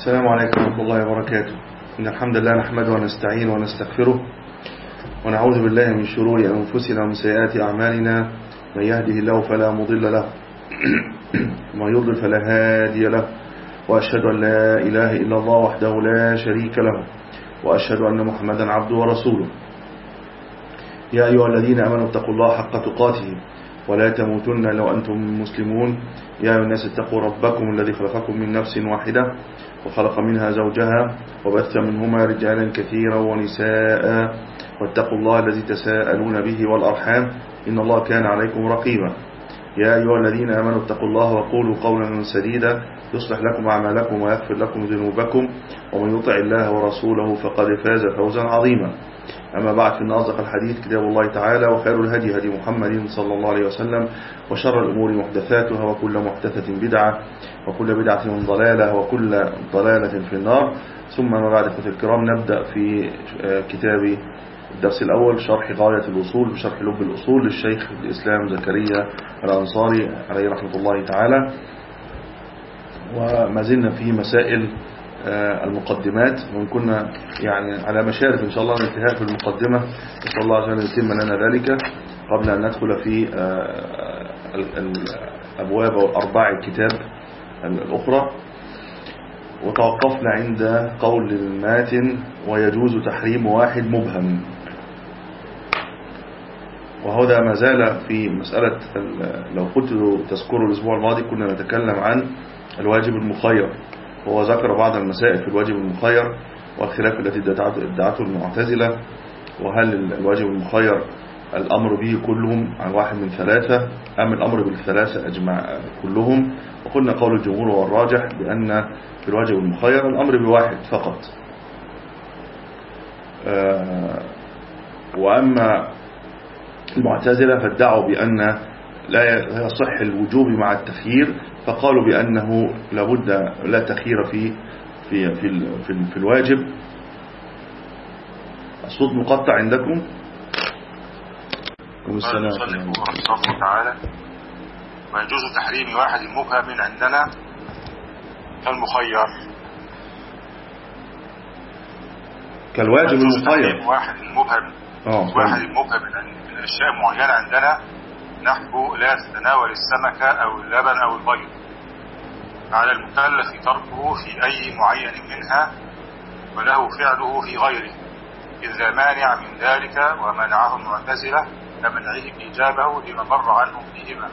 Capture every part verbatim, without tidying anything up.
السلام عليكم ورحمة الله وبركاته. إن الحمد لله نحمده ونستعينه ونستغفره ونعوذ بالله من شرور أنفسنا ومن سيئات أعمالنا. من يهده الله فلا مضل له ومن يضلل فلا هادي له، وأشهد أن لا إله إلا الله وحده لا شريك له، وأشهد أن محمدا عبده ورسوله. يا أيها الذين آمنوا اتقوا الله حق تقاته ولا تموتن إلا وأنتم مسلمون. يا أيها الناس اتقوا ربكم الذي خلقكم من نفس واحدة وخلق منها زوجها وبث منهما رجالا كثيرا ونساء، واتقوا الله الذي تساءلون به والأرحام إن الله كان عليكم رقيبا. يا أيها الذين آمنوا اتقوا الله وقولوا قولا سديدا يصلح لكم أعمالكم ويغفر لكم ذنوبكم، ومن يطع الله ورسوله فقد فاز فوزا عظيما. أما بعد، فإن أصدق الحديث كتاب الله تعالى، وخير الهدي هدي محمد صلى الله عليه وسلم، وشر الأمور محدثاتها، وكل محدثة بدعة، وكل بدعة ضلالة، وكل ضلالة في النار. ثم ما بعد، أخوتي الكرام، نبدأ في كتاب الدرس الأول، شرح غاية الوصول بشرح لب الأصول للشيخ الإسلام زكريا الأنصاري عليه رحمة الله تعالى. وما زلنا في مسائل المقدمات، وإن كنا يعني على مشارف إن شاء الله الانتهاء في المقدمة. نسأل الله عز وجل يتم لنا ذلك قبل أن ندخل في الأبواب والأرباع الكتاب الأخرى. وتوقفنا عند قول الماتن: ويجوز تحريم واحد مبهم. وهذا ما زال في مسألة، لو كنت تذكروا الأسبوع الماضي كنا نتكلم عن الواجب المخير، وهو ذكر بعض المسائل في الواجب المخير والخلاف التي ادعته المعتزلة، وهل الواجب المخير الأمر به كلهم عن واحد من ثلاثة أم الأمر بالثلاثة أجمع كلهم. وقلنا قول الجمهور والراجح بأن في الواجب المخير الأمر بواحد فقط. وأما المعتزلة فادعوا بأن لا يصح الوجوب مع التخيير، فقالوا بأنه لابد لا تخيير في في في في, في الواجب. الصوت مقطع عندكم؟ السلام عليكم ورحمة الله تعالى. ويجوز تحريم واحد مبهم عندنا كالمخير، كالواجب المخير. واحد مبهم واحد مبهم من أشياء معينة عندنا، نحو لا تتناول السمكة أو اللبن أو البيض، على المكلف تركه في أي معين منها وله فعله في غيره، إذ لا مانع من ذلك، ومنعه المعتزلة كمنعه إيجابه لما مر عنهم فيهما.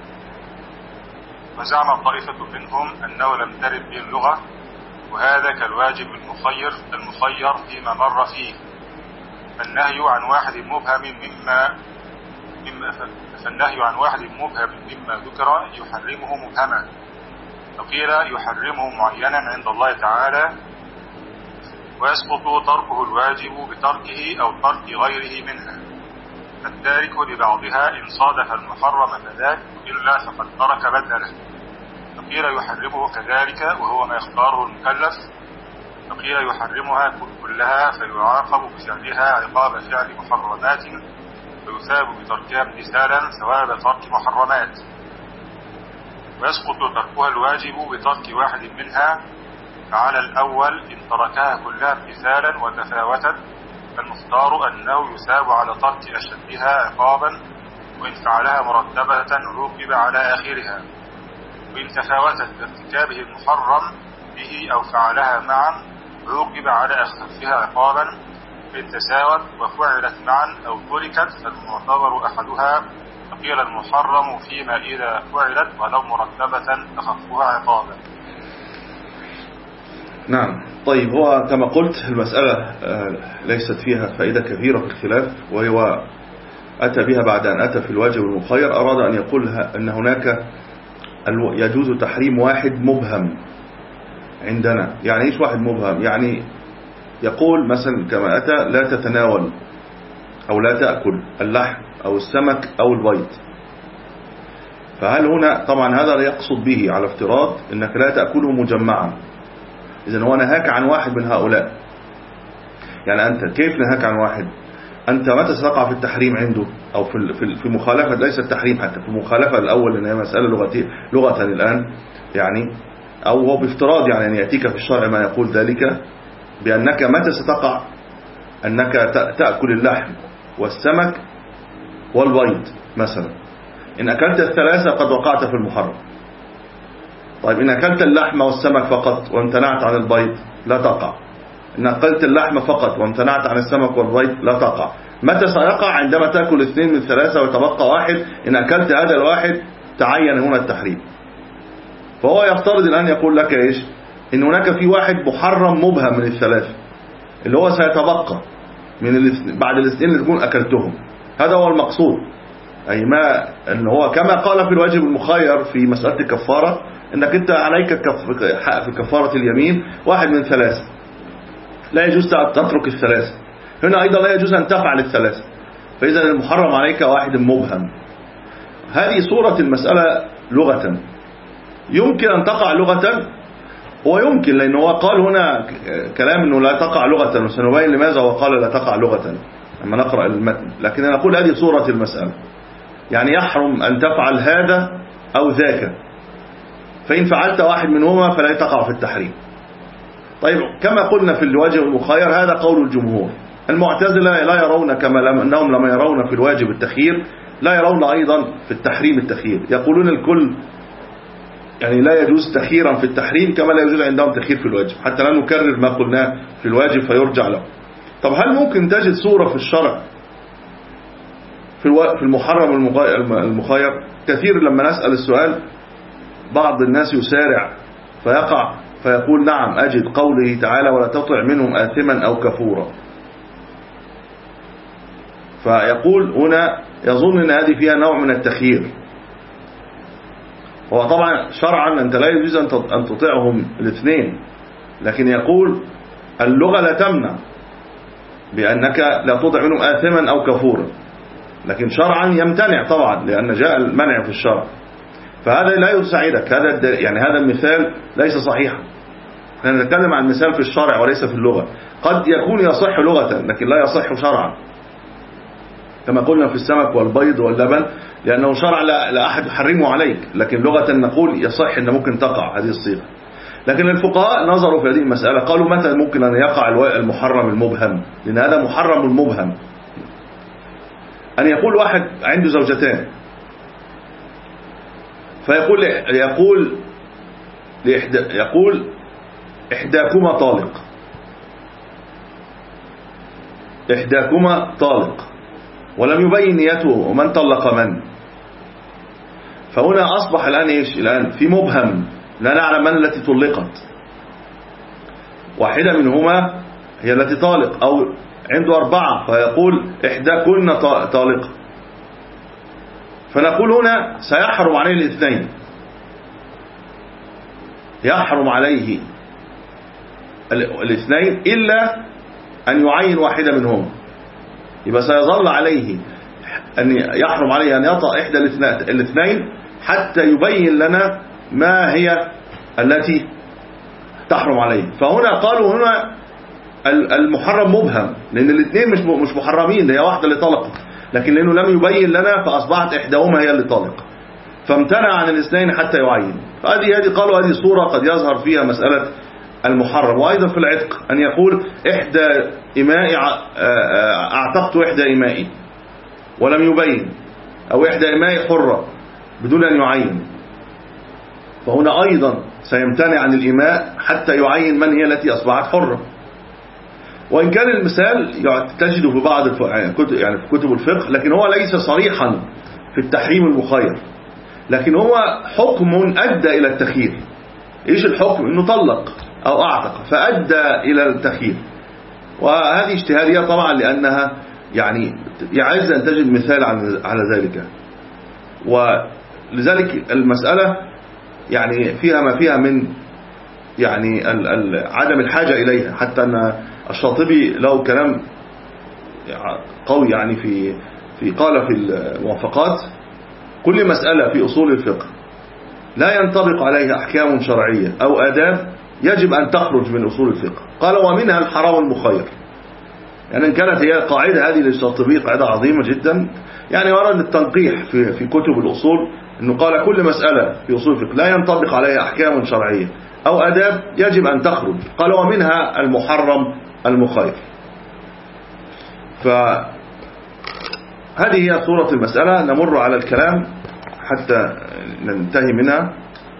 وزعم طائفة منهم أنه لم ترد به اللغة، وهذا كالواجب المخير المخير فيما مر فيه. النهي عن واحد مبهم مما مما فالنهي عن واحد مبهم مما ذكر يحرمه مبهما، فقيل يحرمه معينا عند الله تعالى، ويسقط تركه الواجب بتركه أو ترك غيره منها. التارك لبعضها إن صادف المحرم فذاك، إلا فقد ترك بدله، فقيل يحرمه كذلك وهو ما يختاره المكلف. فقيل يحرمها كلها فيعاقب بفعلها عقاب فعل محرمات، ويثاب بتركها امتثالا ثواب ترك محرمات. ويسقط تركها الواجب بترك واحد منها، فعلى الأول إن تركها كلها امتثالا وتفاوتا، فالمختار أنه يثاب على ترك أشدها عقابا، وإن فعلها مرتبة عوقب على آخرها، وإن تفاوتت بارتكابه المحرم به أو فعلها معا عوقب على أخفها عقابا. إن تساوت وفعلت معا أو تركت فالمعتبر أحدها، فقيل المحرم فيما إذا فعلت ولو مرتبة أخفها عقابا. نعم. طيب، هو كما قلت المسألة ليست فيها فائدة كبيرة في الخلاف، وهو أتى بها بعد أن أتى في الواجب المخير. أراد أن يقول أن هناك يجوز تحريم واحد مبهم عندنا. يعني إيش واحد مبهم؟ يعني يقول مثلا كما أتى: لا تتناول أو لا تأكل اللحم أو السمك أو البيض. فهل هنا طبعا هذا لا يقصد به على افتراض أنك لا تأكله مجمعا. إذن هو نهاك عن واحد من هؤلاء. يعني أنت كيف نهاك عن واحد؟ أنت متى ستقع في التحريم عنده أو في في مخالفة، ليس التحريم حتى في مخالفة الأول، لأن هي مسألة لغتين لغة الآن. يعني أو هو بافتراض يعني أن يأتيك في الشرع ما يقول ذلك، بأنك متى ستقع أنك تأكل اللحم والسمك والبيض مثلا. إن أكلت الثلاثة قد وقعت في المحرم. طيب إن أكلت اللحم والسمك فقط وامتنعت عن البيض لا تقع. إن أكلت اللحم فقط وامتنعت عن السمك والبيض لا تقع. متى سيقع؟ عندما تأكل اثنين من ثلاثة ويتبقى واحد، إن أكلت هذا الواحد تعين هنا التحريم. فهو يفترض الآن يقول لك إيش؟ إن هناك في واحد محرم مبهم من الثلاثة اللي هو سيتبقى من الاثنين بعد الاثنين اللي تكون أكلتهم. هذا هو المقصود، أي ما أن هو كما قال في الواجب المخير في مسألة الكفارة، أنك أنت عليك في كفارة اليمين واحد من ثلاثة، لا يجوز تترك الثلاثة. هنا أيضا لا يجوز أن تفعل الثلاثة، فإذا المحرم عليك واحد مبهم. هذه صورة المسألة لغة. يمكن أن تقع لغة ويمكن، لأنه هو قال هنا كلام أنه لا تقع لغة، وسنبين لماذا هو قال لا تقع لغة لما نقرأ المتن. لكن أنا أقول هذه صورة المسألة، يعني يحرم أن تفعل هذا أو ذاك، فإن فعلت واحد منهما فلا تقع في التحريم. طيب كما قلنا في الواجب المخير هذا قول الجمهور. المعتزلة لا يرون كما لم أنهم لما يرون في الواجب التخيير لا يرون أيضا في التحريم التخيير، يقولون الكل يعني لا يجوز تخييرا في التحريم كما لا يجوز عندهم تخيير في الواجب، حتى لا نكرر ما قلناه في الواجب فيرجع له. طب هل ممكن تجد صورة في الشرع في المحرم المخير؟ كثير لما نسأل السؤال بعض الناس يسارع فيقع فيقول نعم أجد قوله تعالى ولا تطع منهم آثما أو كفورا، فيقول هنا يظن أن هذه فيها نوع من التخيير. هو طبعا شرعا أنت لا يجوز أن تطيعهم الاثنين، لكن يقول اللغة لا تمنع بأنك لا تطع منهم آثما أو كفورا، لكن شرعا يمتنع طبعا لأن جاء المنع في الشرع. فهذا لا يساعدك، هذا يعني هذا المثال ليس صحيحا. نحن نتكلم عن مثال في الشرع وليس في اللغة. قد يكون يصح لغة لكن لا يصح شرعا، كما قلنا في السمك والبيض واللبن، لأنه شرع لا أحد يحرمه عليك، لكن لغة نقول يصح أن ممكن تقع هذه الصيغة. لكن الفقهاء نظروا في هذه المسألة قالوا متى ممكن أن يقع المحرم المبهم، لأن هذا محرم المبهم. أن يقول واحد عنده زوجتان فيقول يقول لإحدى يقول إحداكما طالق، إحداكما طالق، ولم يبين نيته ومن طلق من. فهنا أصبح الآن إيش؟ الآن في مبهم لا نعلم من التي طلقت، واحدة منهما هي التي طالق، أو عنده أربعة فيقول إحداكن طالقة. فنقول هنا سيحرم عليه الاثنين، يحرم عليه الاثنين إلا أن يعين واحدة منهم. يبقى سيظل عليه أن يحرم عليه أن يطأ إحدى الاثنين حتى يبين لنا ما هي التي تحرم عليه. فهنا قالوا هنا المحرم مبهم، لأن الاثنين مش مش محرمين، هي واحدة اللي طلقت، لكن لأنه لم يبين لنا فأصبحت إحداهما هي اللي طلق، فامتنع عن الاثنين حتى يعين. فهذه هذه قالوا هذه صورة قد يظهر فيها مسألة المحرم. وأيضا في العتق أن يقول إحدى إمائي أعتقت إحدى إمائي ولم يبين، أو إحدى إمائي حرة بدون أن يعين، فهنا أيضا سيمتنع عن الإماء حتى يعين من هي التي أصبحت حرة. وإن كان المثال تجده في بعض الكتب يعني في كتب الفقه، لكن هو ليس صريحا في التحريم المخير، لكن هو حكم أدى إلى التخيير. إيش الحكم؟ إنه طلق أو أعتق فأدى إلى التخيير. وهذه اجتهادية طبعا لأنها يعني يعز أن تجد مثال على ذلك، ولذلك المسألة يعني فيها ما فيها من يعني عدم الحاجة إليها، حتى أن الشاطبي له كلام قوي يعني في في قال في الموافقات كل مسألة في أصول الفقه لا ينطبق عليها أحكام شرعية أو آداب يجب أن تخرج من أصول الفقه. قال ومنها الحرام المخير. يعني إن كانت هي القاعدة هذه للشاطبي قاعدة عظيمة جدا، يعني ورد التنقيح في في كتب الأصول إنه قال كل مسألة في أصول الفقه لا ينطبق عليها أحكام شرعية أو آداب يجب أن تخرج. قال ومنها المحرم المخير. فهذه هي صورة المسألة. نمر على الكلام حتى ننتهي منها.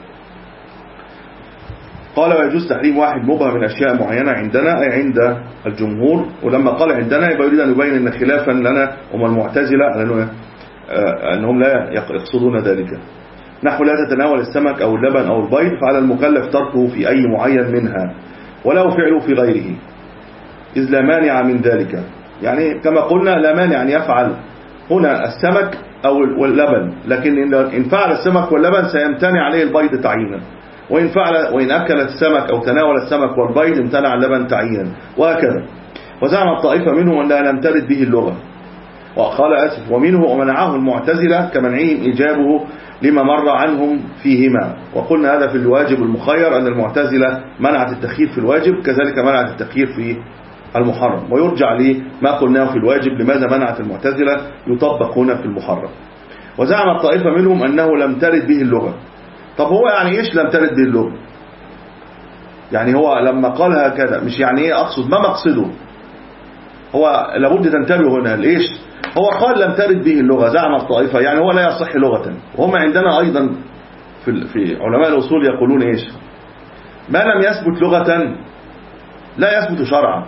قال ويجوز تحريم واحد مبهم من أشياء معينة عندنا، أي عند الجمهور. ولما قال عندنا يبقى يريد أن يبين أن خلافا لنا هم المعتزلة أنهم لا يقصدون ذلك. نحو لا تتناول السمك أو اللبن أو البيض، فعلى المكلف تركه في أي معين منها ولو فعله في غيره، إذ لا مانع من ذلك. يعني كما قلنا لا مانع أن يفعل هنا السمك أو اللبن، لكن إن فعل السمك واللبن سيمتنع عليه البيض تعيينا، وإن فعل وإن أكل السمك أو تناول السمك والبيض امتنع اللبن تعيينا، وهكذا. وزعم الطائفة منهم أن لا نمترد به اللغة. وقال أسف ومنه ومنعه المعتزلة كمنعهم إيجابه لما مر عنهم فيهما. وقلنا هذا في الواجب المخير أن المعتزلة منعت التخيير في الواجب، كذلك منعت التخيير في المحرم. ويرجع لما قلناه في الواجب لماذا منعت المعتزلة يطبق هنا في المحرم. وزعم الطائفة منهم أنه لم ترد به اللغة. طب هو يعني إيش لم ترد به اللغة؟ يعني هو لما قال هكذا مش يعني إيه أقصد، ما مقصده؟ هو لابد تنتبه هنا ليش هو قال لم ترد به اللغة. زعم الطائفة يعني هو لا يصح لغة. وهم عندنا أيضا في في علماء الأصول يقولون إيش؟ ما لم يثبت لغة لا يثبت شرعا.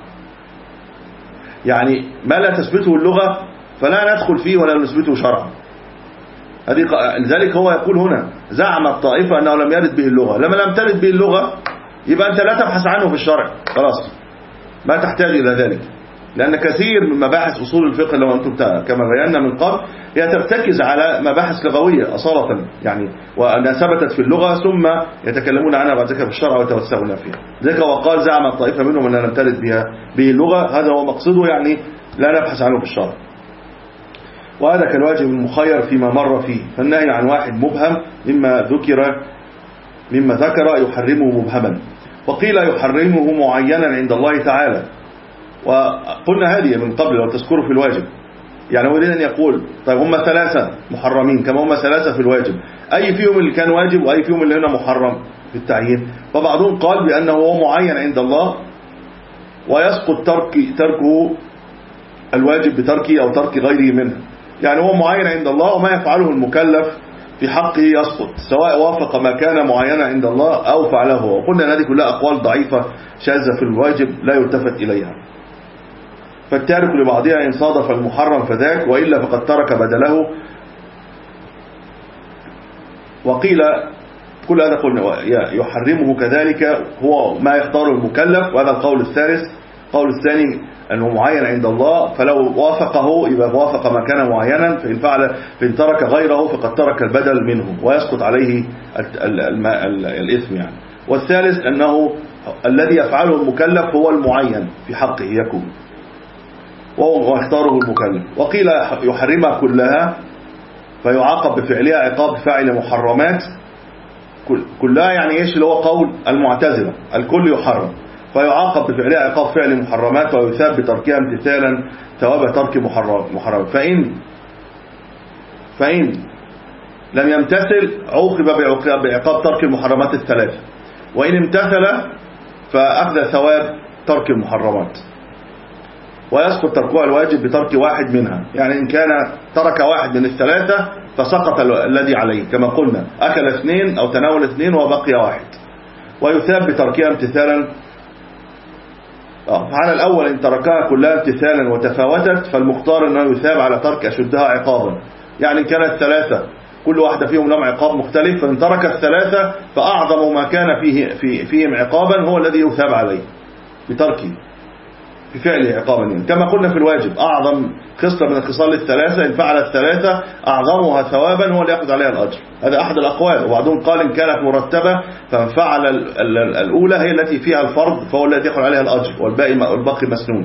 يعني ما لا تثبته اللغة فلا ندخل فيه ولا نثبته شرعا. لذلك هو يقول هنا زعم الطائفة أنه لم يرد به اللغة. لما لم ترد به اللغة يبقى أنت لا تبحث عنه في الشرع، خلاص ما تحتاج إلى ذلك. لأن كثير من مباحث أصول الفقه لو أنتم كما بينا من قبل هي ترتكز على مباحث لغوية أصالة، يعني وأنها ثبتت في اللغة ثم يتكلمون عنها بعد ذلك في الشرع ويتوسعون فيها. ذلك وقال زعم الطائفة منهم أنها لم ترد بها به اللغة، هذا هو مقصده، يعني لا نبحث عنه في الشرع. وهذا كالواجب المخير فيما مر فيه. فالنهي عن واحد مبهم مما ذكر مما ذكر يحرمه مبهما، وقيل يحرمه معينا عند الله تعالى. وقلنا هذه من قبل لو تذكروا في الواجب. يعني هو أن يقول طيب هم ثلاثة محرمين كما هم ثلاثة في الواجب، أي فيهم اللي كان واجب وأي فيهم اللي هنا محرم بالتعيين؟ فبعضهم قال بأنه هو معين عند الله ويسقط ترك تركه الواجب بتركه أو ترك غيره منه. يعني هو معين عند الله وما يفعله المكلف في حقه يسقط، سواء وافق ما كان معينا عند الله أو فعله. وقلنا أن هذه كلها أقوال ضعيفة شاذة في الواجب لا يلتفت إليها. فالتارك لبعضها إن صادف المحرم فذاك، وإلا فقد ترك بدله. وقيل كل هذا قلنا يحرمه كذلك هو ما يختاره المكلف، وهذا القول الثالث. القول الثاني أنه معين عند الله، فلو وافقه يبقى وافق ما كان معينا، فإن فعل فإن ترك غيره فقد ترك البدل منه ويسقط عليه الإثم يعني. والثالث أنه الذي يفعله المكلف هو المعين في حقه يكون ويختاره المكلف. وقيل يحرمها كلها فيعاقب بفعلها عقاب فاعل محرمات كلها. يعني ايش اللي هو قول المعتزلة الكل يحرم، فيعاقب بفعلها عقاب فعل محرمات ويثاب بتركها امتثالا ثواب ترك محرم. فإن فإن لم يمتثل عوقب بعقاب ترك المحرمات الثلاث، وإن امتثل فأخذ ثواب ترك المحرمات. ويسقط تركها الواجب بترك واحد منها. يعني إن كان ترك واحد من الثلاثة فسقط الذي عليه، كما قلنا أكل اثنين أو تناول اثنين وبقي واحد، ويثاب بتركها امتثالا. فعلى الأول إن تركها كلها امتثالا وتفاوتت فالمختار أنه يثاب على ترك أشدها عقابا. يعني إن كانت ثلاثة كل واحدة فيهم لهم عقاب مختلف، فإن ترك الثلاثة فأعظم ما كان فيه في فيهم عقابا هو الذي يثاب عليه بتركه في فعله عقابا. كما قلنا في الواجب أعظم خصلة من الخصال الثلاثة إن فعل الثلاثة أعظمها ثوابا هو اللي يأخذ عليها الأجر. هذا أحد الأقوال. وبعضهم قال إن كانت مرتبة فمن فعل الأولى هي التي فيها الفرض فهو الذي يأخذ عليها الأجر والباقي والباقي مسنون.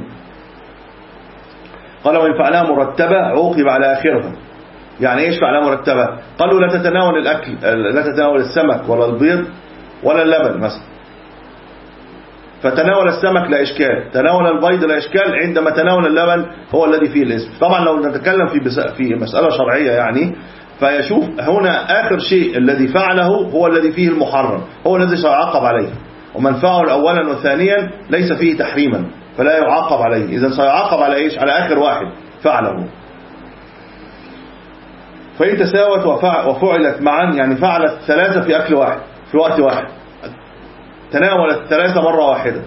قال وإن فعلها مرتبة عوقب على آخرها. يعني إيش فعلها مرتبة؟ قالوا لا تتناول الأكل لا تتناول السمك ولا البيض ولا اللبن مثلا، فتناول السمك لا إشكال، تناول البيض لا إشكال، عندما تناول اللبن هو الذي فيه الإثم. طبعا لو نتكلم في في مسألة شرعية يعني فيشوف هنا آخر شيء الذي فعله هو الذي فيه المحرم، هو الذي سيعاقب عليه، ومن فعل أولا وثانيا ليس فيه تحريما فلا يعاقب عليه. إذا سيعاقب على إيش؟ على آخر واحد فعله. فإن تساوت وفعلت معا، يعني فعلت ثلاثة في أكل واحد في وقت واحد، تناولت ثلاثة مرة واحدة،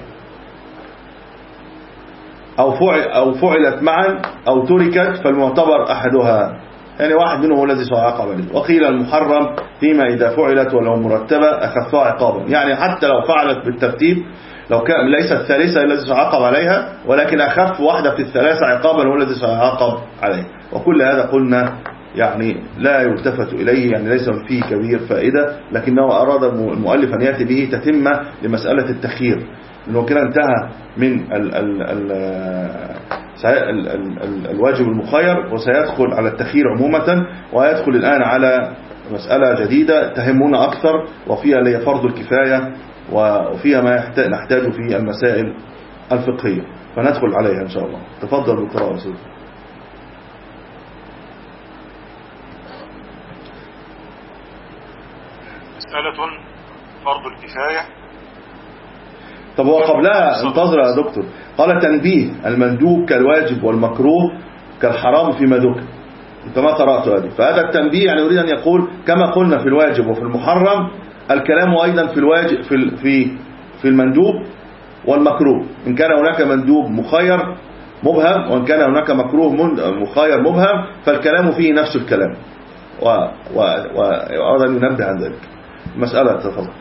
أو فعل أو فعلت معا أو تركت، فالمعتبر أحدها، يعني واحد منهم هو الذي سيعاقب عليه. وقيل المحرم فيما إذا فعلت ولو مرتبة أخفها عقابا، يعني حتى لو فعلت بالترتيب، لو كان ليس الثالثة الذي سيعاقب عليها، ولكن أخف واحدة في الثلاثة عقابا هو الذي سيعاقب عليه. وكل هذا قلنا يعني لا يلتفت إليه، يعني ليس فيه كبير فائدة، لكنه أراد المؤلف أن يأتي به تتمة لمسألة التخيير، لأنه كده انتهى من ال ال ال ال ال ال الواجب المخير، وسيدخل على التخيير عمومة، ويدخل الآن على مسألة جديدة تهمنا أكثر، وفيها لي فرض الكفاية، وفيها ما نحتاج في المسائل الفقهية، فندخل عليها إن شاء الله. تفضل بالقراءة سيدي. مسألة فرض الكفاية. طب هو قبلها انتظر يا دكتور، قال تنبيه المندوب كالواجب والمكروه كالحرام فيما ذكر، انت ما قرأت هذه، فهذا التنبيه يعني يريد أن يقول كما قلنا في الواجب وفي المحرم، الكلام أيضا في الواجب في في في المندوب والمكروه، إن كان هناك مندوب مخير مبهم وإن كان هناك مكروه مخير مبهم، فالكلام فيه نفس الكلام، وأيضا ينبه عن ذلك. مسألة تفضل.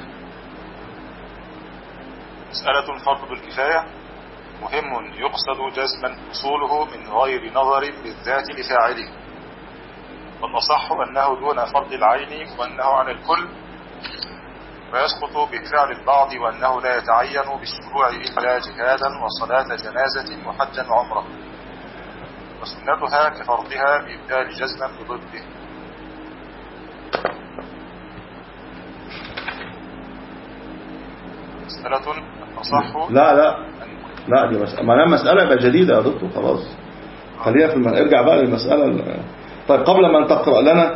مسألة فرض الكفاية مهم يقصد جزما حصوله من غير نظر بالذات لفاعله، والأصح أنه دون فرض العين، وأنه على الكل، ويسقط بفعل البعض، وأنه لا يتعين بالشروع إلا جهادا وصلاة جنازة وحجا وعمرة، وسنتها كفرضها بإبدال جزما بضده. مسألة أصح. لا لا لا دي مسألة، ما مسألة جديدة يا دكتور، خلاص خلينا في الم... ارجع بقى للمسألة ال... طيب قبل ما تقرأ لنا،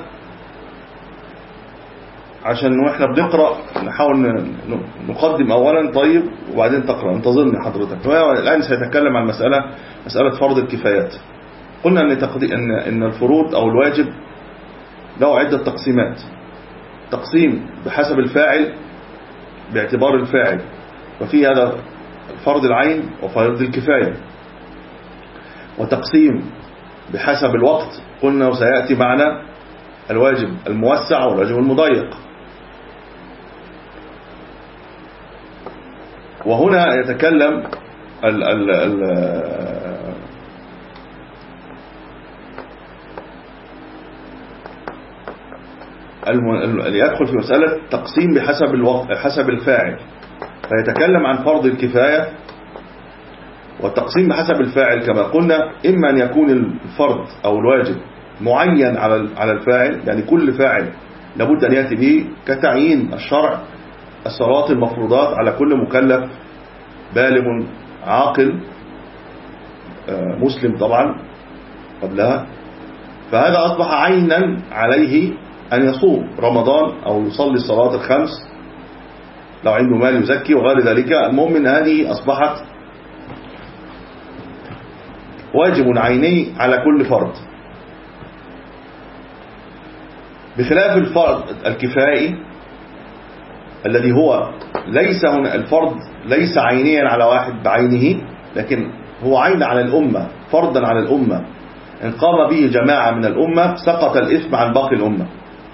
عشان واحنا بنقرأ نحاول نقدم اولا طيب وبعدين تقرأ، انتظرني حضرتك. الآن سيتكلم عن مسألة مسألة فرض الكفايات. قلنا ان تقديم ان ان الفروض او الواجب له عدة تقسيمات، تقسيم بحسب الفاعل باعتبار الفاعل، وفي هذا فرض العين وفرض الكفاية، وتقسيم بحسب الوقت، قلنا وسيأتي معنا الواجب الموسع والواجب المضيق. وهنا يتكلم ال ال ال اللي يدخل في مسألة تقسيم بحسب الوقت حسب الفاعل، فيتكلم عن فرض الكفاية والتقسيم بحسب الفاعل. كما قلنا إما أن يكون الفرض أو الواجب معين على على الفاعل، يعني كل فاعل لابد أن يأتي به، كتعيين الشرع الصلوات المفروضات على كل مكلف بالغ عاقل مسلم طبعا قبلها، فهذا أصبح عينا عليه أن يصوم رمضان أو يصلي الصلاة الخمس لو عنده مال يزكي وغير ذلك. المهم أن هذه أصبحت واجب عيني على كل فرد، بخلاف الفرض الكفائي الذي هو ليس هنا الفرض ليس عينيا على واحد بعينه، لكن هو عين على الأمة، فرضا على الأمة، إن قام به جماعة من الأمة سقط الإثم عن باقي الأمة.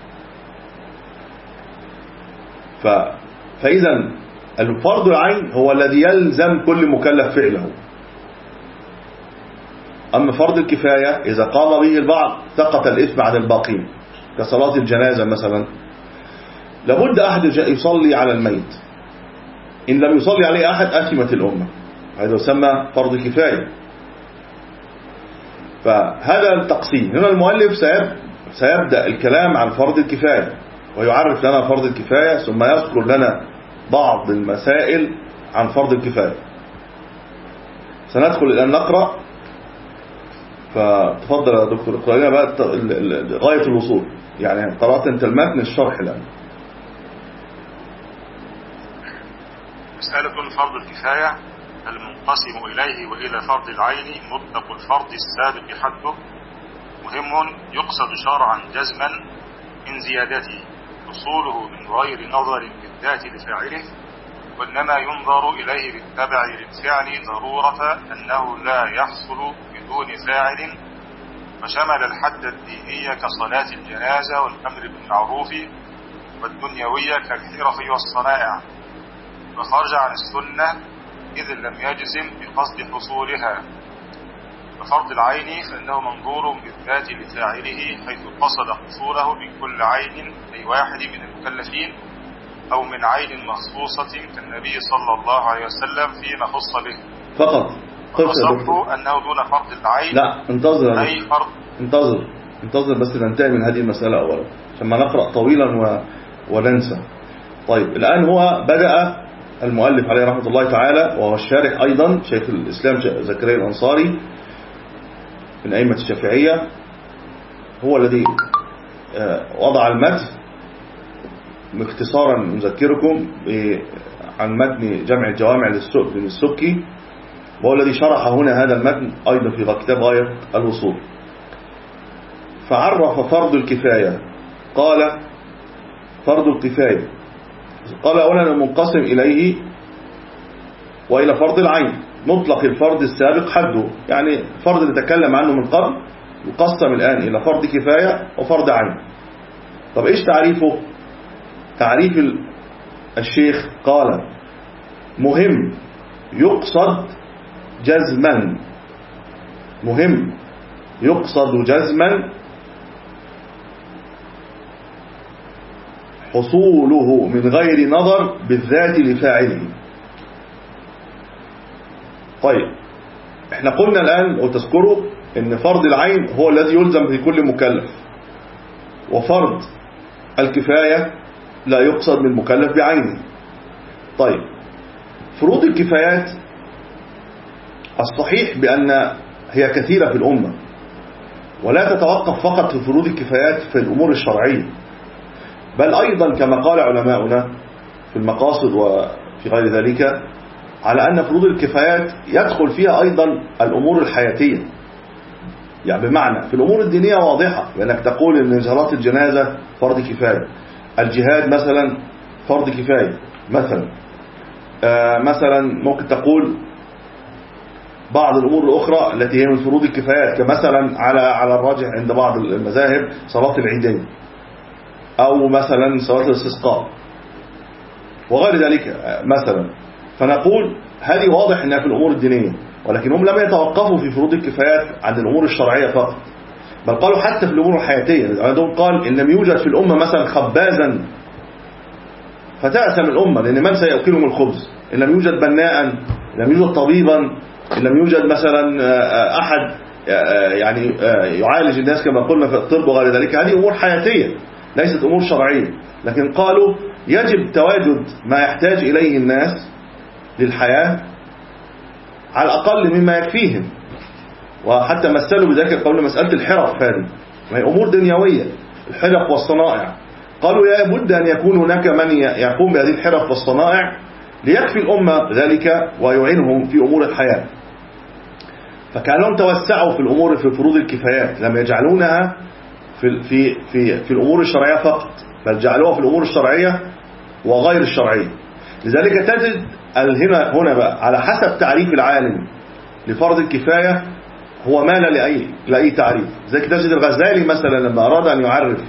ف... فإذا الفرض العين هو الذي يلزم كل مكلف فعله، أما فرض الكفاية إذا قام به البعض سقط الإثم عن الباقين، كصلاة الجنازة مثلا، لابد أحد يصلي على الميت، إن لم يصلي عليه أحد أثمت الأمة، هذا يسمى فرض كفاية. فهذا التقسيم. هنا المؤلف سيبدأ الكلام عن فرض الكفاية ويعرف لنا فرض الكفاية، ثم يذكر لنا بعض المسائل عن فرض الكفاية. سندخل الآن نقرأ فتفضل يا دكتور اقرأ لنا بقى غاية الوصول، يعني قرأت انت المتن الشرح الآن. مسألة فرض الكفاية المنقسم إليه وإلى فرض العين مطلق الفرض السابق حده مهم يقصد شرعا جزما من زيادته حصوله من غير نظر بالذات لفاعله، وإنما ينظر إليه بالتبع للفعل ضرورة أنه لا يحصل بدون فاعل، وشمل الحد الدينية كصلاة الجنازة والأمر بالمعروف، والدنيوية كالحرف والصنائع، وخرج عن السنة إذ لم يجزم بقصد حصولها. وفرض العين فإنه منظور بالذات لفاعله حيث قصد حصوله من كل عين أي واحد من المكلفين أو من عين مخصوصة كالنبي صلى الله عليه وسلم فيما خص به فقط. وقصده أنه دون فرض العين. لا انتظر أي فرض انتظر انتظر بس ننتهي من هذه المسألة أولا عشان ما نقرأ طويلا و... وننسى. طيب الآن هو بدأ المؤلف عليه رحمة الله تعالى وهو الشارح أيضا شيخ الإسلام زكريا الأنصاري من أئمة الشافعية، هو الذي وضع المتن. باختصارا نذكركم عن متن جمع الجوامع للسبكي، وهو الذي شرح هنا هذا المتن أيضا في كتاب غاية الوصول. فعرف فرض الكفاية، قال فرض الكفاية قال أولا المنقسم إليه وإلى فرض العين مطلق الفرض السابق حده، يعني فرض اللي تكلم عنه من قبل يقسم الآن إلى فرض كفاية وفرض عين. طب إيش تعريفه؟ تعريف الشيخ قال مهم يقصد جزما، مهم يقصد جزما حصوله من غير نظر بالذات لفاعله. طيب احنا قلنا الآن لو تذكروا ان فرض العين هو الذي يلزم في كل مكلف، وفرض الكفاية لا يقصد من المكلف بعينه. طيب فروض الكفايات الصحيح بأن هي كثيرة في الأمة، ولا تتوقف فقط في فروض الكفايات في الأمور الشرعية، بل أيضا كما قال علماؤنا في المقاصد وفي غير ذلك على أن فروض الكفايات يدخل فيها أيضا الأمور الحياتية. يعني بمعنى في الأمور الدينية واضحة، لأنك تقول أن صلاة الجنازة فرض كفاية، الجهاد مثلا فرض كفاية مثلا، آه مثلا ممكن تقول بعض الأمور الأخرى التي هي من فروض الكفايات كمثلا على على الراجح عند بعض المذاهب صلاة العيدين، أو مثلا صلاة الاستسقاء وغير ذلك مثلا. فنقول هذه واضح أنها في الأمور الدينية، ولكن هم لم يتوقفوا في فروض الكفايات عن الأمور الشرعية فقط، بل قالوا حتى في الأمور الحياتية. عندهم قال إن لم يوجد في الأمة مثلا خبازا فتأسم الأمة، لأن من سيأكلهم الخبز؟ إن لم يوجد بناء، إن لم يوجد طبيبا، إن لم يوجد مثلا أحد يعني يعالج الناس كما قلنا في الطب وغير ذلك. هذه أمور حياتية ليست أمور شرعية، لكن قالوا يجب تواجد ما يحتاج إليه الناس للحياة على الأقل مما يكفيهم. وحتى مثلوا بذلك قبل مسألة الحرف، هذه ما هي أمور دنيوية، الحرف والصنائع. قالوا يا بد أن يكون هناك من يقوم بهذه الحرف والصنائع ليكفي الأمة ذلك ويعينهم في أمور الحياة. فكانوا توسعوا في الأمور في فروض الكفايات، لم يجعلونها في في في في الأمور الشرعية فقط، بل جعلوها في الأمور الشرعية وغير الشرعية. لذلك تجد هنا هنا بقى على حسب تعريف العالم لفرض الكفاية هو مال لأي لأي تعريف. زي تجد الغزالي مثلا لما أراد أن يعرف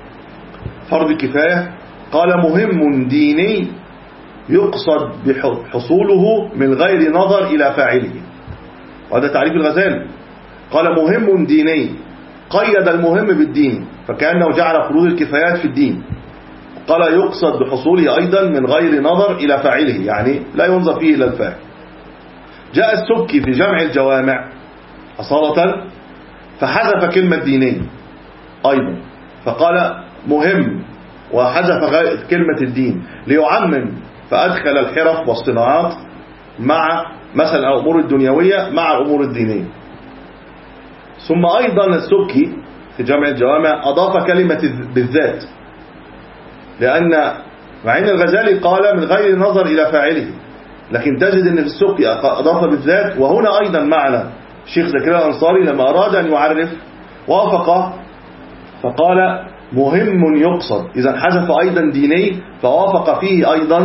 فرض الكفاية قال مهم ديني يقصد بحصوله من غير نظر إلى فاعله، وهذا تعريف الغزالي. قال مهم ديني، قيد المهم بالدين، فكأنه جعل فروض الكفايات في الدين. قال يقصد بحصوله أيضا من غير نظر إلى فاعله، يعني لا ينظر فيه إلى الفاعل. جاء السبكي في جمع الجوامع أصالة فحذف كلمة ديني أيضا، فقال مهم وحذف كلمة الدين ليعمم، فأدخل الحرف والصناعات مع مثلا الأمور الدنيوية مع الأمور الدينية. ثم أيضا السبكي في جامع الجوامع أضاف كلمة بالذات، لأن مع أن الغزالي قال من غير نظر إلى فاعله، لكن تجد أن في السبكي أضاف بالذات. وهنا أيضا معنى الشيخ زكريا الأنصاري لما أراد أن يعرف وافق فقال مهم يقصد، إذا حذف أيضا ديني فوافق فيه أيضا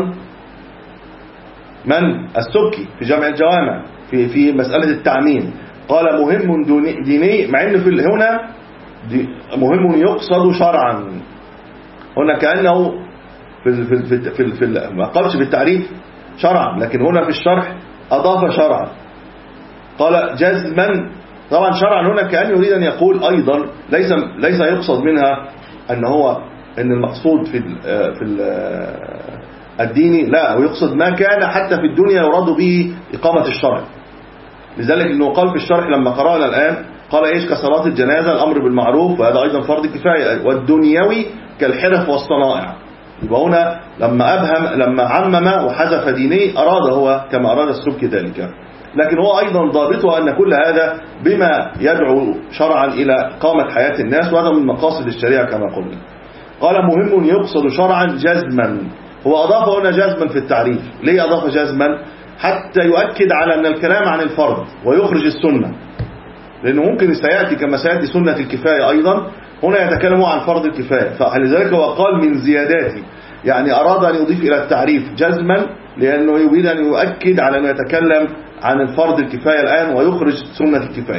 من السبكي في جامع الجوامع في في مسألة التعميم، قال مهم ديني، مع أنه في هنا مهم يقصد شرعا، هنا كأنه في في في في, في ما قالش في التعريف شرعا، لكن هنا في الشرح أضاف شرعا، قال جزما. طبعا شرعا هنا كأنه يريد أن يقول أيضا ليس ليس يقصد منها أن هو أن المقصود في ال في ال الديني، لا، ويقصد ما كان حتى في الدنيا يراد به إقامة الشرع. لذلك أنه قال في الشرح لما قرأنا الآن قال إيش؟ كصلاة الجنازة، الأمر بالمعروف، وهذا أيضا فرض كفاية، والدنيوي كالحرف والصنائع. يبقى هنا لما أبهم لما عمم وحذف ديني أراد هو كما أراد السبكي ذلك، لكن هو أيضا ضابطه أن كل هذا بما يدعو شرعا إلى إقامة حياة الناس، وهذا من مقاصد الشريعة كما قلنا. قال مهم يقصد شرعا جزما، هو أضاف هنا جزما في التعريف. ليه أضاف جزما؟ حتى يؤكد على أن الكلام عن الفرض ويخرج السنة، لأنه ممكن سيأتي كما سيأتي سنة الكفاية أيضا، هنا يتكلم عن فرض الكفاية، فلذلك هو قال من زياداته، يعني أراد أن يضيف إلى التعريف جزما لأنه يريد أن يؤكد على أن يتكلم عن الفرض الكفاية الآن ويخرج سنة الكفاية.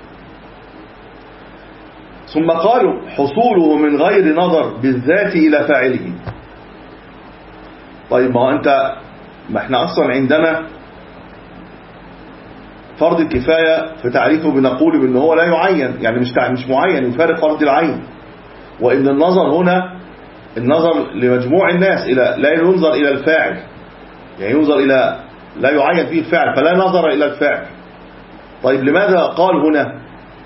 ثم قالوا حصوله من غير نظر بالذات إلى فاعله. طيب ما هو أنت ما احنا أصلا عندنا فرض الكفاية في تعريفه بنقول بأنه هو لا يعين، يعني مش مش معين، يفارق فرض العين، وإن النظر هنا النظر لمجموع الناس إلى لا ينظر إلى الفاعل، يعني ينظر إلى لا يعين فيه الفاعل فلا نظر إلى الفاعل. طيب لماذا قال هنا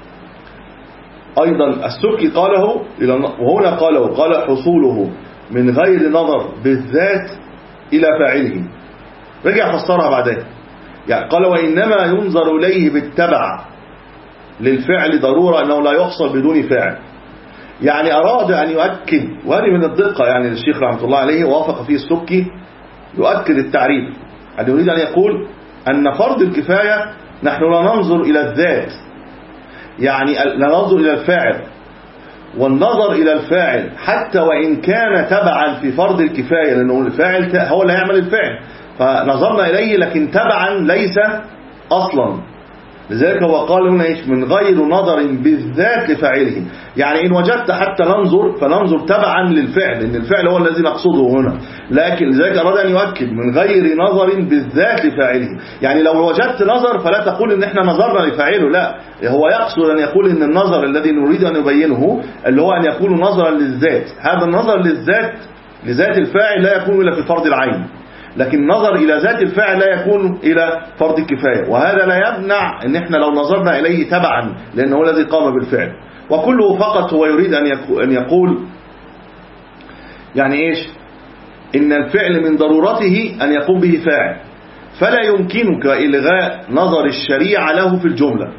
أيضا السبكي قاله وهنا قاله قال حصوله من غير نظر بالذات إلى فاعله، رجع فسرها بعدين، يعني قال وإنما ينظر إليه بالتبع للفعل ضرورة أنه لا يحصل بدون فاعل. يعني أراد أن يؤكد، وهذه من الدقة يعني الشيخ رحمة الله عليه وافق فيه السبكي، يؤكد التعريف، أن يريد أن يقول أن فرض الكفاية نحن لا ننظر إلى الذات، يعني لا ننظر إلى الفاعل، والنظر إلى الفاعل حتى وإن كان تبعا في فرض الكفاية، لأنه الفاعل هو اللي يعمل الفعل، فنظرنا إليه لكن تبعا ليس أصلا. لذلك هو قال هنا إيش؟ من غير نظر بالذات لفاعله، يعني إن وجدت حتى ننظر فننظر تبعا للفعل، لأن الفعل هو الذي نقصده هنا، لكن لذلك أراد أن يؤكد من غير نظر بالذات لفاعله، يعني لو وجدت نظر فلا تقول إن إحنا نظرنا لفاعله، لا، هو يقصد أن يقول إن النظر الذي نريد أن نبينه اللي هو أن يكون نظرا للذات، هذا النظر للذات لذات الفاعل لا يكون إلا في فرض العين، لكن النظر إلى ذات الفاعل لا يكون إلى فرض الكفاية، وهذا لا يمنع أن احنا لو نظرنا إليه تبعا لأنه الذي قام بالفعل. وكله فقط هو يريد أن يقول يعني إيش؟ إن الفعل من ضرورته أن يقوم به فاعل، فلا يمكنك إلغاء نظر الشريعة له في الجملة،